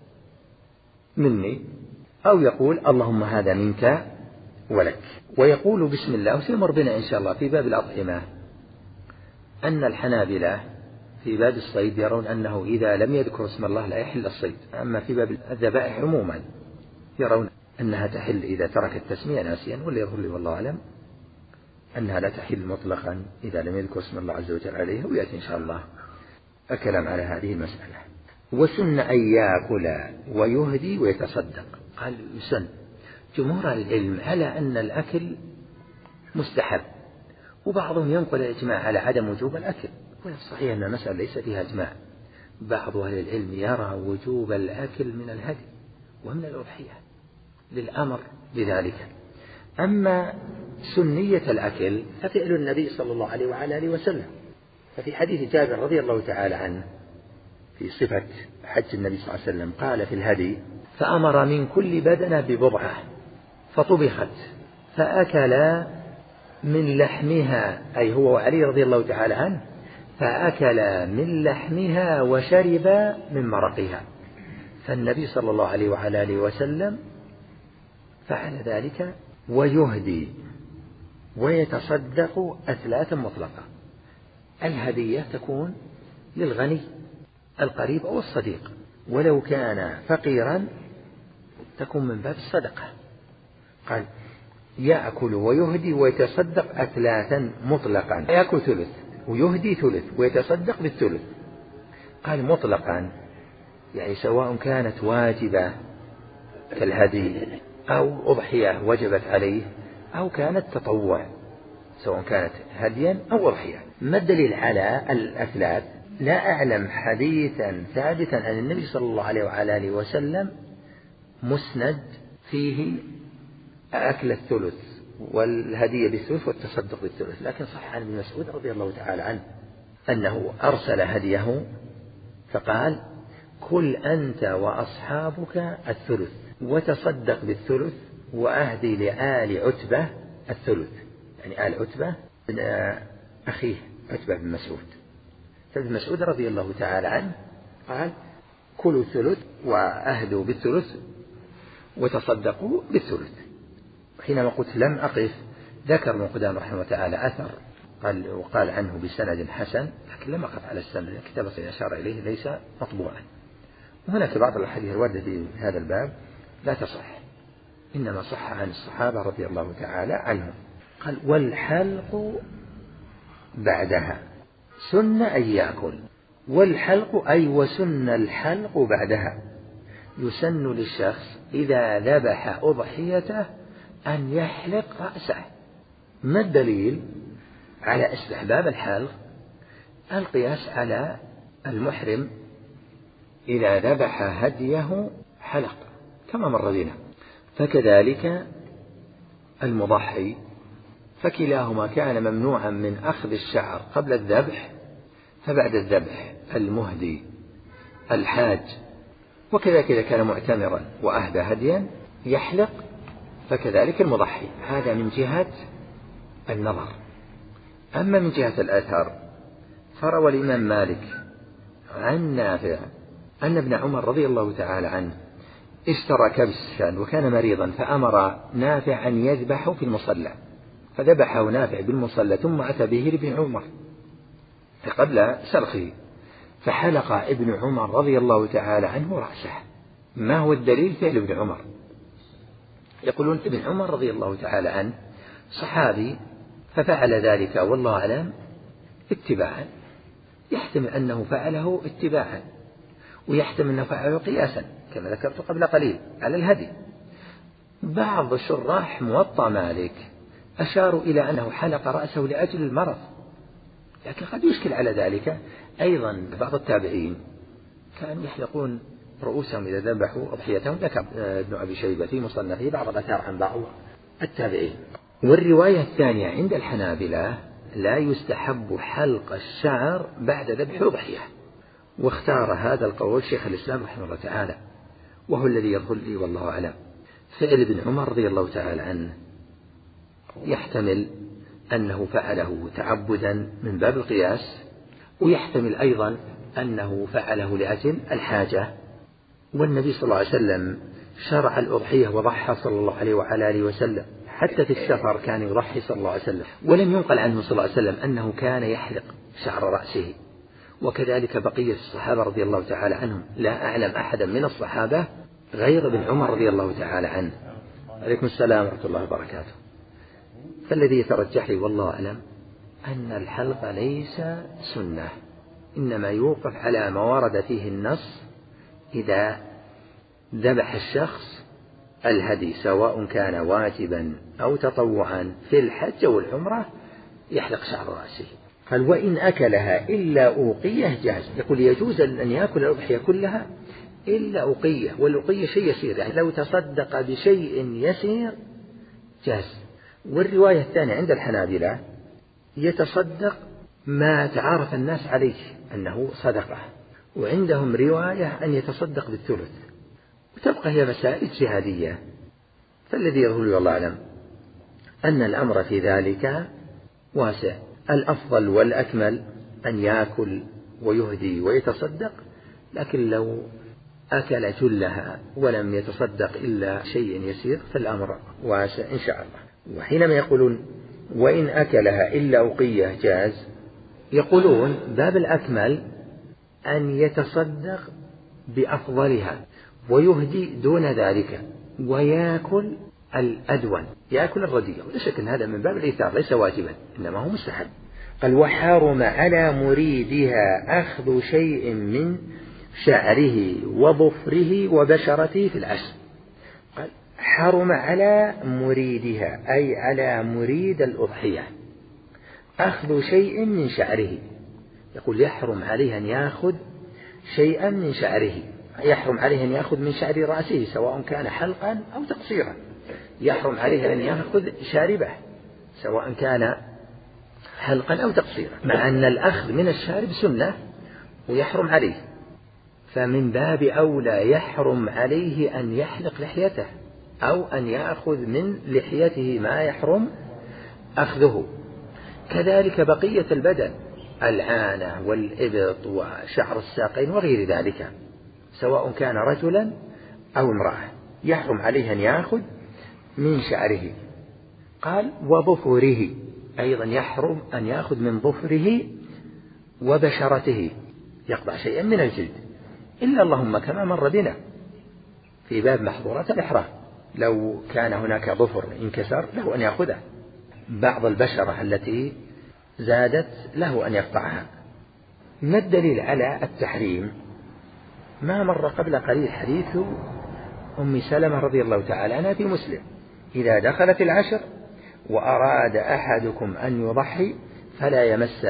مني، أو يقول اللهم هذا منك ولك. ويقول بسم الله. وسيمر بنا إن شاء الله في باب الأطعمة أن الحنابلة في باب الصيد يرون أنه إذا لم يذكر اسم الله لا يحل الصيد، أما في باب الذبائح عموما يرون أنها تحل إذا ترك التسمية ناسيا، واللي يظهر لي والله أعلم أنها لا تحل مطلقا إذا لم يذكر اسم الله عز وجل عليها، ويأتي إن شاء الله الكلام على هذه المسألة. وسن أن يأكل ويهدي ويتصدق. قال يسن. جمهور العلم على أن الأكل مستحب، وبعضهم ينقل الإجماع على عدم وجوب الأكل، والصحيح أن المسألة ليس فيها إجماع. بعض أهل العلم يرى وجوب الأكل من الهدي ومن الأضحية للأمر بذلك. أما سنية الأكل ففعل النبي صلى الله عليه وعلى آله وسلم. ففي حديث جابر رضي الله تعالى عنه في صفة حج النبي صلى الله عليه وسلم قال في الهدي فأمر من كل بدنة ببضعة فطبخت فأكل من لحمها، أي هو وعلي رضي الله تعالى عنه، فأكل من لحمها وشرب من مرقها. فالنبي صلى الله عليه وعلى آله وسلم فعل ذلك ويهدي ويتصدق أثلاثا مطلقة. الهدية تكون للغني القريب أو الصديق، ولو كان فقيرا تكون من باب الصدقة. قال يأكل ويهدي ويتصدق أثلاثا مطلقا، يأكل ثلث ويهدي ثلث ويتصدق بالثلث. قال مطلقا يعني سواء كانت واجبة كالهدي أو أضحية وجبت عليه، أو كانت تطوع سواء كانت هديا أو أضحية. ما الدليل على الأثلاث؟ لا أعلم حديثا ثابتا عن النبي صلى الله عليه وعلى آله وسلم مسند فيه أكل الثلث والهدية بالثلث والتصدق بالثلث، لكن صح عن ابن مسعود رضي الله تعالى عنه أنه أرسل هديه فقال كل أنت وأصحابك الثلث وتصدق بالثلث وأهدي لآل عتبة الثلث، يعني آل عتبة من أخيه عتبة بن مسعود. فابن مسعود رضي الله تعالى عنه قال كلوا الثلث وأهدوا بالثلث وتصدقوا بالثلث. حينما قلت لم أقف ذكر ابن قدامة رحمه الله تعالى أثر قال وقال عنه بسند حسن، لكن لم أقف على السند، الكتاب الذي أشار إليه ليس مطبوعا. وهناك بعض الأحاديث الواردة في هذا الباب لا تصح، إنما صح عن الصحابة رضي الله تعالى عنهم. قال والحلق بعدها سن أن يأكل، والحلق أي وسن الحلق بعدها. يسن للشخص إذا ذبح أضحيته أن يحلق رأسه. ما الدليل على استحباب الحلق؟ القياس على المحرم إذا ذبح هديه حلق كما مر بنا، فكذلك المضحي، فكلاهما كان ممنوعا من أخذ الشعر قبل الذبح، فبعد الذبح المهدي الحاج، وكذلك إذا كان معتمرا وأهدى هديا يحلق، فكذلك المضحي. هذا من جهة النظر. أما من جهة الأثر فروى الإمام مالك عن نافع أن ابن عمر رضي الله تعالى عنه اشترى كبشا وكان مريضا، فأمر نافع أن يذبحه في المصلى، فذبحه نافع بالمصلى ثم أتى به لابن عمر قبل سلخه، فحلق ابن عمر رضي الله تعالى عنه رأسه. ما هو الدليل؟ فعل ابن عمر. يقولون ابن عمر رضي الله تعالى عنه صحابي ففعل ذلك والله أعلم اتباعا، يحتمل أنه فعله اتباعا ويحتمل أنه فعله قياسا كما ذكرت قبل قليل على الهدي. بعض شراح موطأ مالك أشاروا إلى أنه حلق رأسه لأجل المرض، لكن قد يشكل على ذلك أيضا بعض التابعين كانوا يحلقون رؤوسهم إذا ذبحوا أضحيتهم. ذكر ابن أبي شيبة في مصنفه بعض الآثار عن بعض التابعين. والرواية الثانية عند الحنابلة لا يستحب حلق الشعر بعد ذبح أضحية، واختار هذا القول شيخ الإسلام رحمه الله تعالى، وهو الذي يظهر لي والله أعلم. فعل ابن عمر رضي الله تعالى عنه يحتمل أنه فعله تعبدا من باب القياس، ويحتمل أيضا أنه فعله لأجل الحاجة. والنبي صلى الله عليه وسلم شرع الأضحية وضحى صلى الله عليه وعلى آله وسلم، حتى في السفر كان يضحي صلى الله عليه وسلم، ولم ينقل عنه صلى الله عليه وسلم أنه كان يحلق شعر رأسه. وكذلك بقية الصحابة رضي الله تعالى عنهم، لا أعلم أحدا من الصحابة غير ابن عمر رضي الله تعالى عنه. عليكم السلام ورحمة الله وبركاته. فالذي يترجح لي والله أعلم أن الحلق ليس سنة، إنما يوقف على ما ورد فيه النص إذا ذبح الشخص الهدي سواء كان واجبا أو تطوعا في الحج والعمرة يحلق شعر رأسه. قال وإن أكلها إلا أوقية جاز. يقول يجوز أن يأكل الأضحية كلها إلا أوقية، والأوقية شيء يسير، يعني لو تصدق بشيء يسير جاز. والرواية الثانية عند الحنابلة يتصدق ما تعارف الناس عليه أنه صدقة، وعندهم رواية أن يتصدق بالثلث. وتبقى هي مسائل اجتهادية. فالذي يظهر والله أعلم أن الأمر في ذلك واسع. الأفضل والأكمل أن يأكل ويهدي ويتصدق، لكن لو أكل جلها ولم يتصدق إلا شيء يسير فالأمر واسع إن شاء الله. وحينما يقولون وإن أكلها إلا أقية جاز، يقولون باب الأكمل أن يتصدق بأفضلها ويهدي دون ذلك ويأكل الأدون، يأكل الرديء. ولا شك أن هذا من باب الإيثار ليس واجبا إنما هو مستحب. قال وحرم على مريدها أخذ شيء من شعره وظفره وبشرته في العشر. قال حرم على مريدها أي على مريد الأضحية أخذ شيء من شعره. يقول يحرم عليه أن يأخذ شيئا من شعره، يحرم عليه أن يأخذ من شعر رأسه سواء كان حلقا أو تقصيرا، يحرم عليه أن يأخذ شاربه سواء كان حلقا أو تقصيرا، مع أن الأخذ من الشارب سنة ويحرم عليه، فمن باب أولى يحرم عليه أن يحلق لحيته أو أن يأخذ من لحيته ما يحرم أخذه. كذلك بقية البدن، العانة والإبط وشعر الساقين وغير ذلك، سواء كان رجلا أو امرأة يحرم عليه أن يأخذ من شعره. قال وظفره أيضا يحرم أن يأخذ من ظفره وبشرته، يقطع شيئا من الجلد، إلا اللهم كما مر بنا في باب محظورات الإحرام، لو كان هناك ظفر انكسر له أن يأخذه، بعض البشرة التي زادت له أن يقطعها. ما الدليل على التحريم؟ ما مر قبل قليل حديث أم سلمة رضي الله تعالى عنها في مسلم: إذا دخلت العشر وأراد أحدكم أن يضحي فلا يمس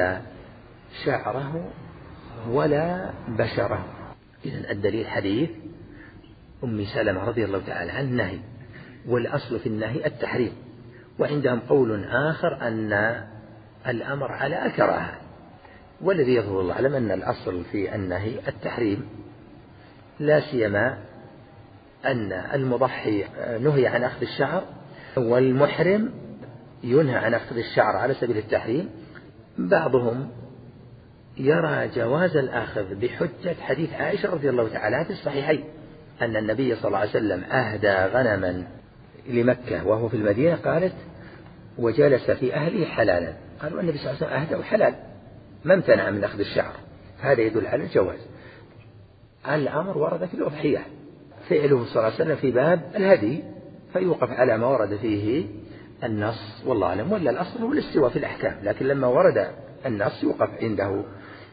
شعره ولا بشره. إذن الدليل حديث أم سلمة رضي الله تعالى عنها النهي، والأصل في النهي التحريم، وعندهم قول آخر أن الأمر على الكراهة، والذي يظهر الله أعلم أن الأصل في النهي التحريم، لا سيما أن المضحي نهي عن أخذ الشعر والمحرم ينهى عن أخذ الشعر على سبيل التحريم. بعضهم يرى جواز الأخذ بحجة حديث عائشة رضي الله تعالى عنها في الصحيحين أن النبي صلى الله عليه وسلم أهدى غنما لمكة وهو في المدينة، قالت وجلس في أهله حلالا، قالوا النبي صلى الله عليه وسلم أهدى حلال ما امتنع من أخذ الشعر، هذا يدل على الجواز. الأمر ورد في الأضحية، فعله صلى الله عليه وسلم في باب الهدي، فيوقف على ما ورد فيه النص والله أعلم، ولا الأصل هو الاستواء في الأحكام، لكن لما ورد النص يوقف عنده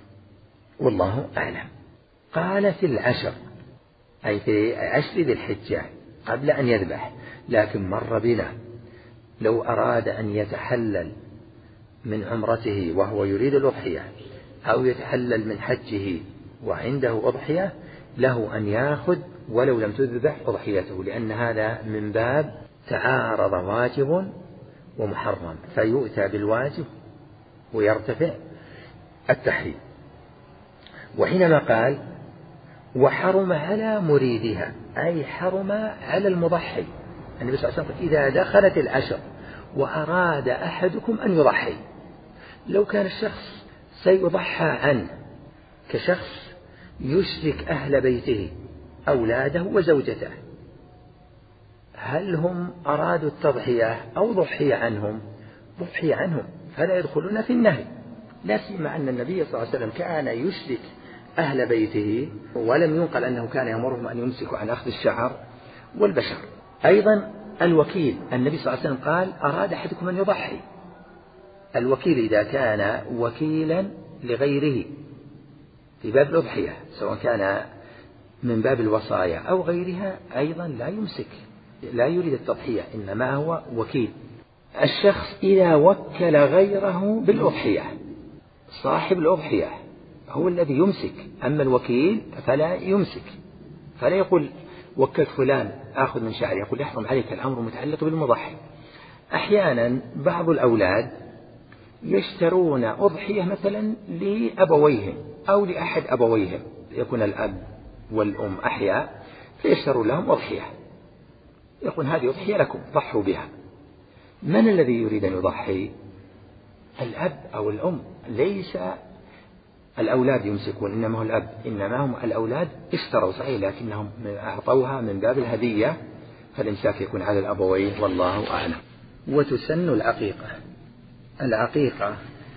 والله أعلم. قال في العشر أي في عشر ذي الحجة قبل أن يذبح، لكن مر بنا لو أراد أن يتحلل من عمرته وهو يريد الأضحية أو يتحلل من حجه وعنده أضحية له أن يأخذ ولو لم تذبح أضحيته، لأن هذا من باب تعارض واجب ومحرم فيؤتى بالواجب ويرتفع التحريم. وحينما قال وحرم على مريدها أي حرم على المضحي، النبي صلى الله عليه وسلم إذا دخلت العشر وأراد أحدكم أن يضحي، لو كان الشخص سيضحى عنه كشخص يشرك أهل بيته أولاده وزوجته، هل هم أرادوا التضحية أو ضحي عنهم؟ ضحي عنهم، فلا يدخلون في النهي، لا سيما أن النبي صلى الله عليه وسلم كان يشرك أهل بيته ولم ينقل أنه كان يأمرهم أن يمسكوا عن أخذ الشعر والبشر. أيضا الوكيل، النبي صلى الله عليه وسلم قال أراد أحدكم أن يضحي، الوكيل إذا كان وكيلا لغيره في باب الأضحية سواء كان من باب الوصايا أو غيرها أيضا لا يمسك، لا يريد التضحية، إنما هو وكيل. الشخص إذا وكل غيره بالأضحية، صاحب الأضحية هو الذي يمسك، أما الوكيل فلا يمسك، فلا يقول وكلت فلان آخذ من شعري، يقول يحرم عليك، الأمر متعلق بالمضحي. أحيانا بعض الأولاد يشترون أضحية مثلا لأبويهم أو لأحد أبويهم، يكون الأب والأم أحياء، فيشتروا لهم أضحية، يقول هذه أضحية لكم ضحوا بها. من الذي يريد أن يضحي؟ الأب أو الأم، ليس الأولاد يمسكون، إنما هو الأب، إنما هم الأولاد اشتروا صحيح لكنهم أعطوها من باب الهدية، فالإمساك يكون على الأبوين والله أعلم. وتسن العقيقة. العقيقة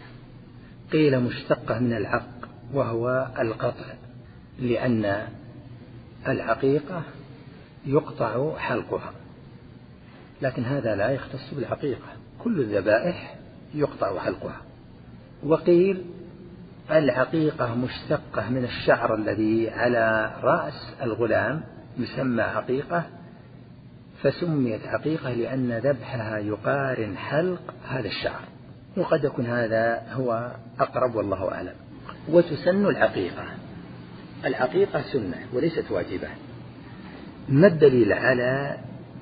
قيل مشتقة من العق وهو القطع، لأن العقيقة يقطع حلقها، لكن هذا لا يختص بالعقيقة، كل الذبائح يقطع حلقها. وقيل العقيقة مشتقة من الشعر الذي على رأس الغلام يسمى عقيقة، فسميت عقيقة لأن ذبحها يقارن حلق هذا الشعر، وقد يكون هذا هو أقرب والله أعلم. وتسن العقيقة. العقيقة سنة وليست واجبة. ما الدليل على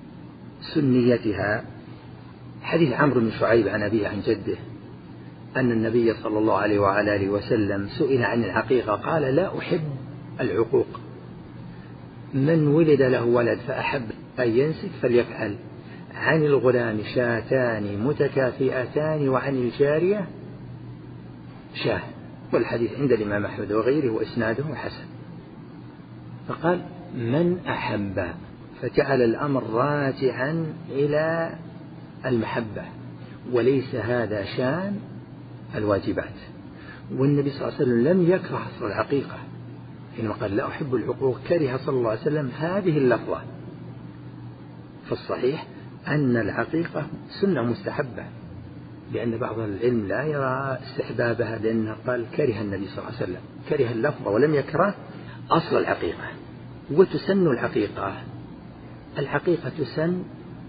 سنيتها؟ حديث عمرو بن شعيب عن أبيه عن جده أن النبي صلى الله عليه وعلى آله وسلم سئل عن العقيقة قال لا أحب العقوق، من ولد له ولد فأحب أن ينسك فليفعل. عن الغلام شاتان متكافئتان وعن الجارية شاه، والحديث عند الإمام أحمد وغيره وإسناده حسن. فقال من أحب، فجعل الأمر راجعا إلى المحبة، وليس هذا شان الواجبات. والنبي صلى الله عليه وسلم لم يكره أصل العقيقة، إنما قال لا أحب العقوق، كره صلى الله عليه وسلم هذه اللفظة. فالصحيح أن العقيقة سنة مستحبة، لأن بعض العلم لا يرى استحبابها، لأنه قال كره النبي صلى الله عليه وسلم، كره اللفظة ولم يكره أصل العقيقة. وتسن العقيقة. العقيقة تسن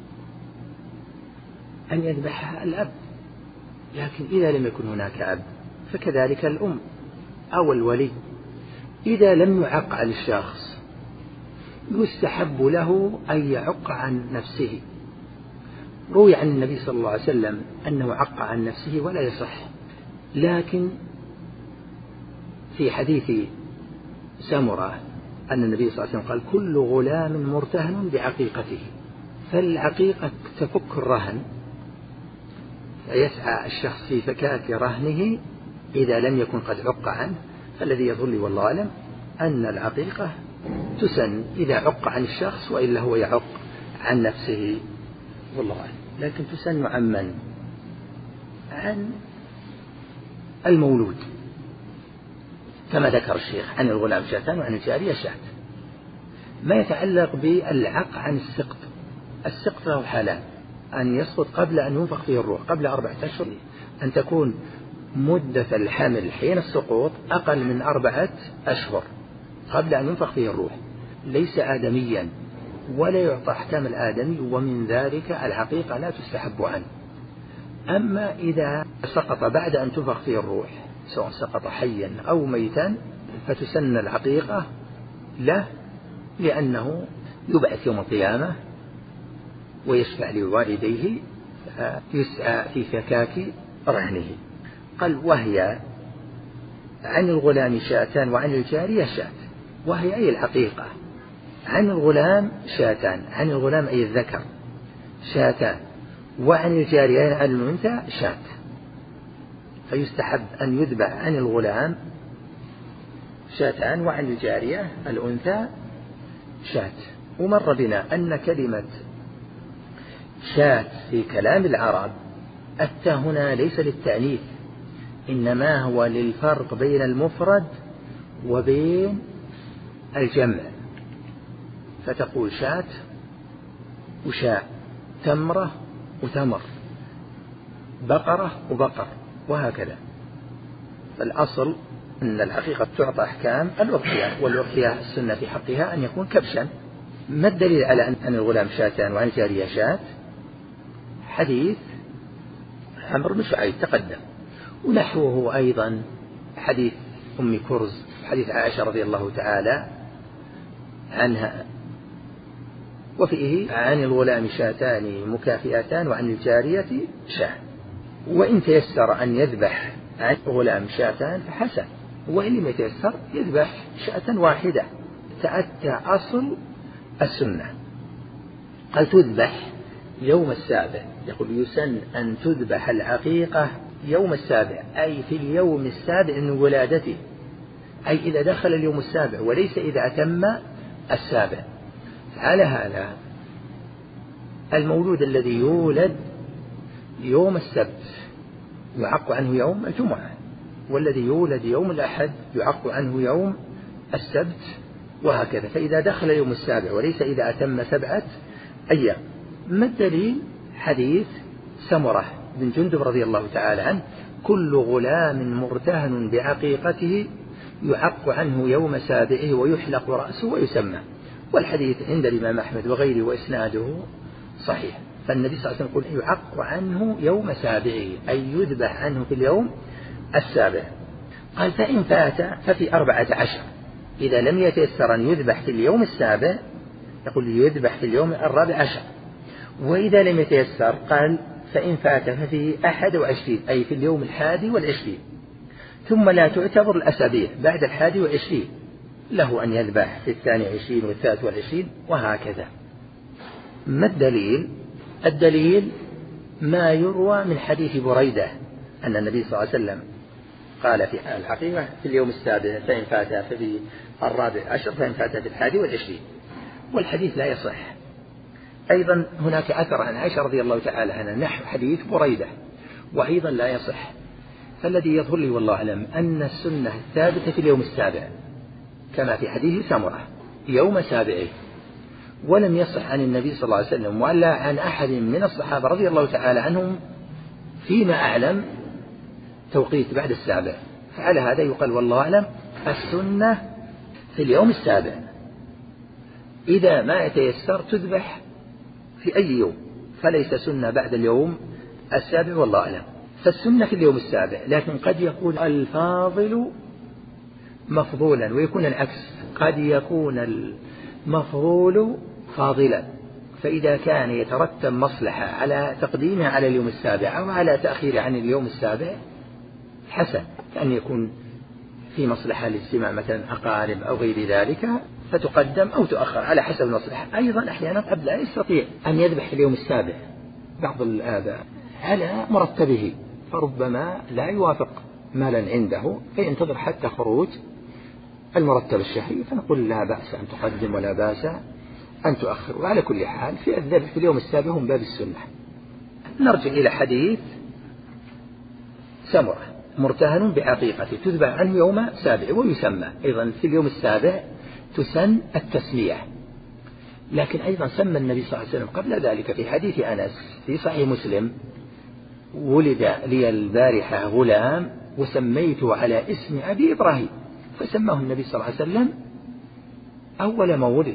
أن يذبحها الأب، لكن إذا لم يكن هناك أب فكذلك الأم أو الولي. إذا لم يعق عن الشخص يستحب له أن يعق عن نفسه. روي عن النبي صلى الله عليه وسلم أنه عق عن نفسه ولا يصح، لكن في حديث سمرة أن النبي صلى الله عليه وسلم قال كل غلام مرتهن بعقيقته، فالعقيقة تفك الرهن، فيسعى الشخص في فكاك رهنه إذا لم يكن قد عق عنه. فالذي يظل لي والله أعلم أن العقيقة تسن إذا عق عن الشخص، وإلا هو يعق عن نفسه والله أعلم. لكن تسن عن من؟ عن المولود، كما ذكر الشيخ عن الغلام شاتان وعن الجارية شات. ما يتعلق بالعق عن السقط، السقط له حالان: أن يسقط قبل أن ينفخ فيه الروح قبل أربعة أشهر، أن تكون مدة الحمل حين السقوط أقل من أربعة أشهر قبل أن ينفخ فيه الروح، ليس آدميا ولا يعطى أحكام الآدمي، ومن ذلك العقيقة لا تستحب عنه. أما إذا سقط بعد أن تنفخ فيه الروح سواء سقط حيا أو ميتا فتسن العقيقة له، لأنه يبعث يوم القيامة ويشفع لوالديه يسعى في فكاك رهنه. قال وهي عن الغلام شاتان وعن الجارية شات، وهي أي العقيقة. عن الغلام شاتان، عن الغلام أي الذكر شاتان، وعن الجارية عن الأنثى شات. فيستحب أن يذبح عن الغلام شاتان وعن الجارية الأنثى شات. ومر بنا أن كلمة شات في كلام العرب التاء هنا ليس للتأنيث، إنما هو للفرق بين المفرد وبين الجمع، فتقول شات وشاء، تمرة وتمر، بقرة وبقر، وهكذا. فالأصل أن الحقيقة تعطى أحكام الأضحية، والأضحية السنة في حقها أن يكون كبشا. ما الدليل على أن الغلام شاتان وعن الجارية شات؟ حديث عمرو بن شعيب تقدم، ونحوه أيضا حديث أم كرز، حديث عائشة رضي الله تعالى عنها، وفيه عن الغلام شاتان مكافئتان وعن الجارية شاة. وإن تيسر أن يذبح عن الغلام شاتان فحسن، وإن لم يتيسر يذبح شاة واحدة. تأتى أصل السنة. قال تذبح يوم السابع، يقول يسن أن تذبح العقيقة يوم السابع، أي في اليوم السابع من ولادته، أي إذا دخل اليوم السابع وليس إذا أتم السابع. على هذا المولود الذي يولد يوم السبت يعق عنه يوم الجمعة، والذي يولد يوم الأحد يعق عنه يوم السبت، وهكذا. فإذا دخل اليوم السابع وليس إذا أتم سبعة أيام. ما الدليل؟ حديث سمرة بن جندب رضي الله تعالى عنه: كل غلام مرتهن بعقيقته يعق عنه يوم سابعه ويحلق رأسه ويسمى. والحديث عند الإمام أحمد وغيره وإسناده صحيح. فالنبي صلى الله عليه وسلم يقول يعق عنه يوم سابعه، أي يذبح عنه في اليوم السابع. قال فإن فات ففي أربعة عشر، إذا لم يتيسر أن يذبح في اليوم السابع يقول يذبح في اليوم الرابع عشر، وإذا لم يتيسر قال فإن فات ففي أحد وعشرين، أي في اليوم الحادي والعشرين. ثم لا تعتبر الأسابيع بعد الحادي والعشرين، له أن يذبح في الثاني عشرين والثالث والعشرين، وهكذا. ما الدليل؟ الدليل ما يروى من حديث بريدة أن النبي صلى الله عليه وسلم قال في الحقيقة في اليوم السابع فإن فات ففي الرابع عشر، فإن فات في الحادي والعشرين، والحديث لا يصح. أيضا هناك أثر عن عائشة رضي الله تعالى عنها نحو حديث بريدة، وأيضا لا يصح. فالذي يظهر لي والله أعلم أن السنة الثابتة في اليوم السابع كما في حديث سمرة يوم سابعه، ولم يصح عن النبي صلى الله عليه وسلم ولا عن أحد من الصحابة رضي الله تعالى عنهم فيما أعلم توقيت بعد السابع. فعلى هذا يقال والله أعلم السنة في اليوم السابع، إذا ما يتيسر تذبح في أي يوم، فليس سنة بعد اليوم السابع والله أعلم. فالسنة في اليوم السابع، لكن قد يكون الفاضل مفضولا ويكون العكس، قد يكون المفضول فاضلا. فإذا كان يترتب مصلحة على تقديمه على اليوم السابع أو على تأخيره عن اليوم السابع حسن، كأن يكون في مصلحة لاجتماع مثلا أقارب أو غير ذلك فتقدم أو تؤخر على حسب المصلحة. أيضا أحيانا قد لا يستطيع أن يذبح في اليوم السابع بعض الآباء على مرتبه، فربما لا يوافق مالا عنده فينتظر حتى خروج المرتب الشهري، فنقول لا بأس أن تقدم ولا بأس أن تؤخر. وعلى كل حال في الذبح في اليوم السابع هم باب السنة. نرجع إلى حديث سمرة: مرتهن بعقيقته تذبح عنه يوم سابع ويسمى. أيضا في اليوم السابع تسن التسمية، لكن أيضا سمى النبي صلى الله عليه وسلم قبل ذلك في حديث أنس في صحيح مسلم: ولد لي البارحة غلام وسميته على اسم أبي إبراهيم، فسماه النبي صلى الله عليه وسلم أول ما ولد.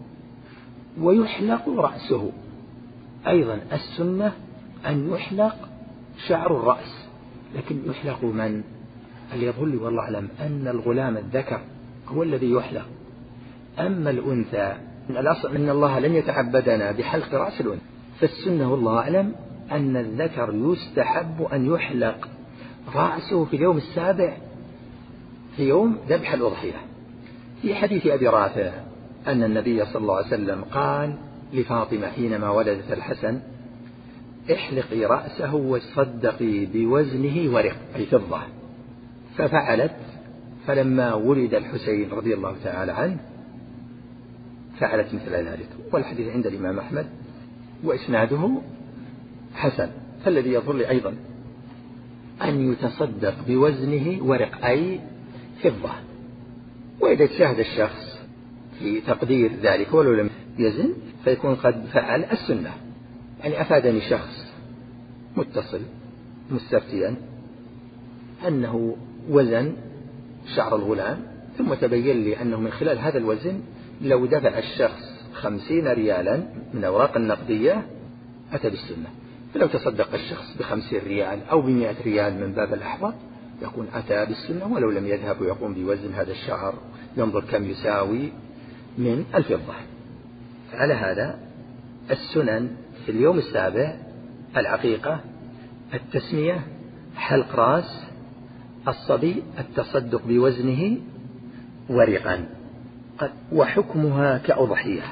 ويحلق رأسه، أيضا السنة أن يحلق شعر الرأس، لكن يحلق من؟ اللي يظهر لي والله أعلم أن الغلام الذكر هو الذي يحلق، أما الأنثى الأصل أن الله لن يتعبدنا بحلق رأس الأنثى، فالسنة والله أعلم أن الذكر يستحب أن يحلق رأسه في اليوم السابع في يوم ذبح الأضحية. في حديث أبي رافع أن النبي صلى الله عليه وسلم قال لفاطمة حينما ولدت الحسن: احلقي رأسه وصدقي بوزنه ورق، أي فضة. ففعلت، فلما ولد الحسين رضي الله تعالى عنه فعلت مثل ذلك. والحديث عند الإمام أحمد وإسناده حسن. فالذي يظهر لي أيضا أن يتصدق بوزنه ورق، أي فضة. وإذا اجتهد الشخص في تقدير ذلك ولو لم يزن فيكون قد فعل السنة. يعني أفادني شخص متصل مستفتيا أنه وزن شعر الغلام، ثم تبين لي أنه من خلال هذا الوزن لو دفع الشخص خمسين ريالا من أوراق النقدية أتى بالسنة. فلو تصدق الشخص بخمسين ريال أو بمئة ريال من باب الأحوط يكون أتى بالسنة، ولو لم يذهب ويقوم بوزن هذا الشعر ينظر كم يساوي من الفضة. على هذا السنن في اليوم السابع: العقيقة، التسمية، حلق راس الصبي، التصدق بوزنه ورقا. وحكمها كأضحية،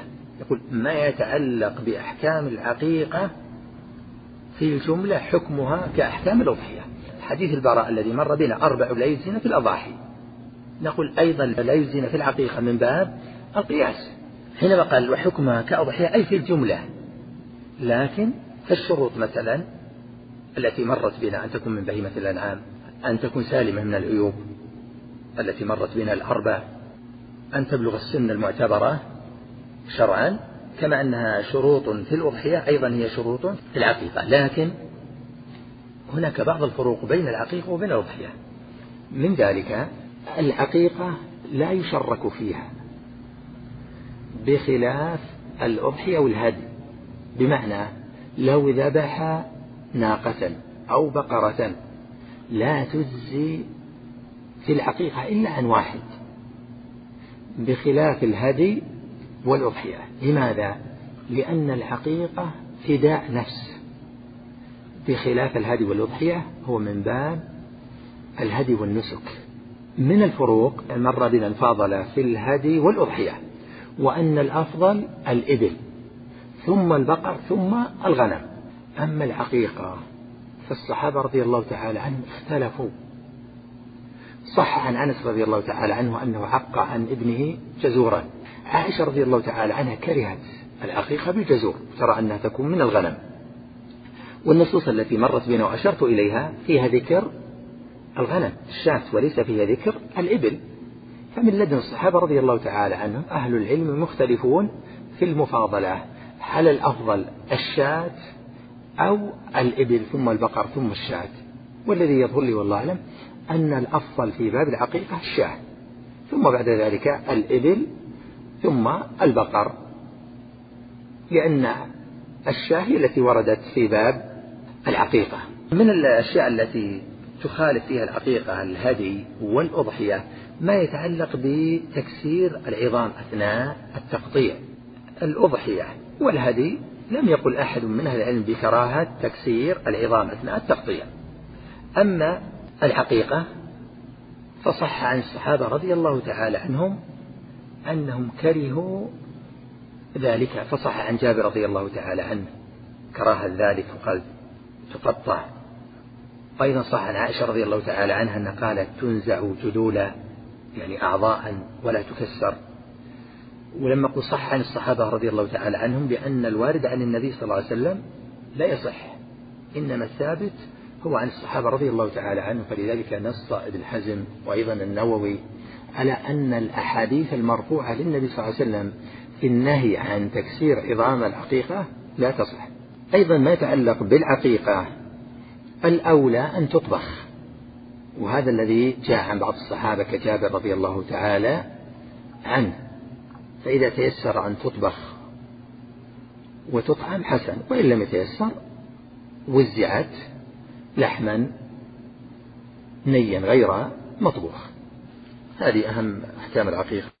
يقول ما يتعلق بأحكام العقيقة في الجملة حكمها كأحكام الأضحية. حديث البراء الذي مر بنا أربع لا يجزين في الأضاحي، نقول أيضا لا يجزين في العقيقة من باب القياس، حينما قال وحكمها كأضحية أي في الجملة. لكن فالشروط مثلا التي مرت بنا أن تكون من بهيمة الأنعام، أن تكون سالمة من العيوب التي مرت بنا الأربع، أن تبلغ السن المعتبرة شرعا، كما أنها شروط في الأضحية أيضا هي شروط في العقيقة. لكن هناك بعض الفروق بين العقيقة وبين الأضحية. من ذلك العقيقة لا يشرك فيها بخلاف الأضحية والهدي، بمعنى لو ذبح ناقة أو بقرة لا تجزي في العقيقة إلا عن واحد، بخلاف الهدي والأضحية. لماذا؟ لأن العقيقة فداء نفس، بخلاف الهدي والأضحية هو من باب الهدي والنسك. من الفروق مر بنا الفاضلة في الهدي والأضحية، وأن الأفضل الإبل ثم البقر ثم الغنم. أما العقيقة فالصحابة رضي الله تعالى عنهم اختلفوا. صح عن أنس رضي الله تعالى عنه أنه عق عن ابنه جزورا، عائشة رضي الله تعالى عنها كرهت العقيقة بالجزور، ترى أنها تكون من الغنم. والنصوص التي مرت بنا وأشرت إليها فيها ذكر الغنم الشاة وليس فيها ذكر الإبل. فمن لدن الصحابة رضي الله تعالى عنهم أهل العلم مختلفون في المفاضلة، هل الأفضل الشاة أو الإبل ثم البقر ثم الشاة؟ والذي يظهر لي والله أعلم أن الأفضل في باب العقيقة الشاة، ثم بعد ذلك الإبل ثم البقر، لأن الشاة هي التي وردت في باب العقيقة. من الأشياء التي تخالف فيها العقيقة الهدي والأضحية ما يتعلق بتكسير العظام أثناء التقطيع. الأضحية والهدي لم يقل أحد من أهل العلم بكراهة تكسير العظام أثناء التقطيع. أما العقيقة فصح عن الصحابة رضي الله تعالى عنهم أنهم كرهوا ذلك، فصح عن جابر رضي الله تعالى عنه كراهة ذلك وقال تقطع. أيضا صح عن عائشة رضي الله تعالى عنها أن قالت تنزع جدولا، يعني أعضاء ولا تكسر. ولما قل صح عن الصحابة رضي الله تعالى عنهم بأن الوارد عن النبي صلى الله عليه وسلم لا يصح، إنما الثابت هو عن الصحابة رضي الله تعالى عنهم. فلذلك نص ابن حزم وأيضا النووي على أن الأحاديث المرفوعة للنبي صلى الله عليه وسلم في النهي عن تكسير عظام العقيقة لا تصح. أيضا ما يتعلق بالعقيقة الأولى أن تطبخ، وهذا الذي جاء عن بعض الصحابة كجابر رضي الله تعالى عنه، فإذا تيسر أن تطبخ وتطعم حسن، وإن لم يتيسر وزعت لحما نيا غير مطبوخ. هذه أهم أحكام العقيقة.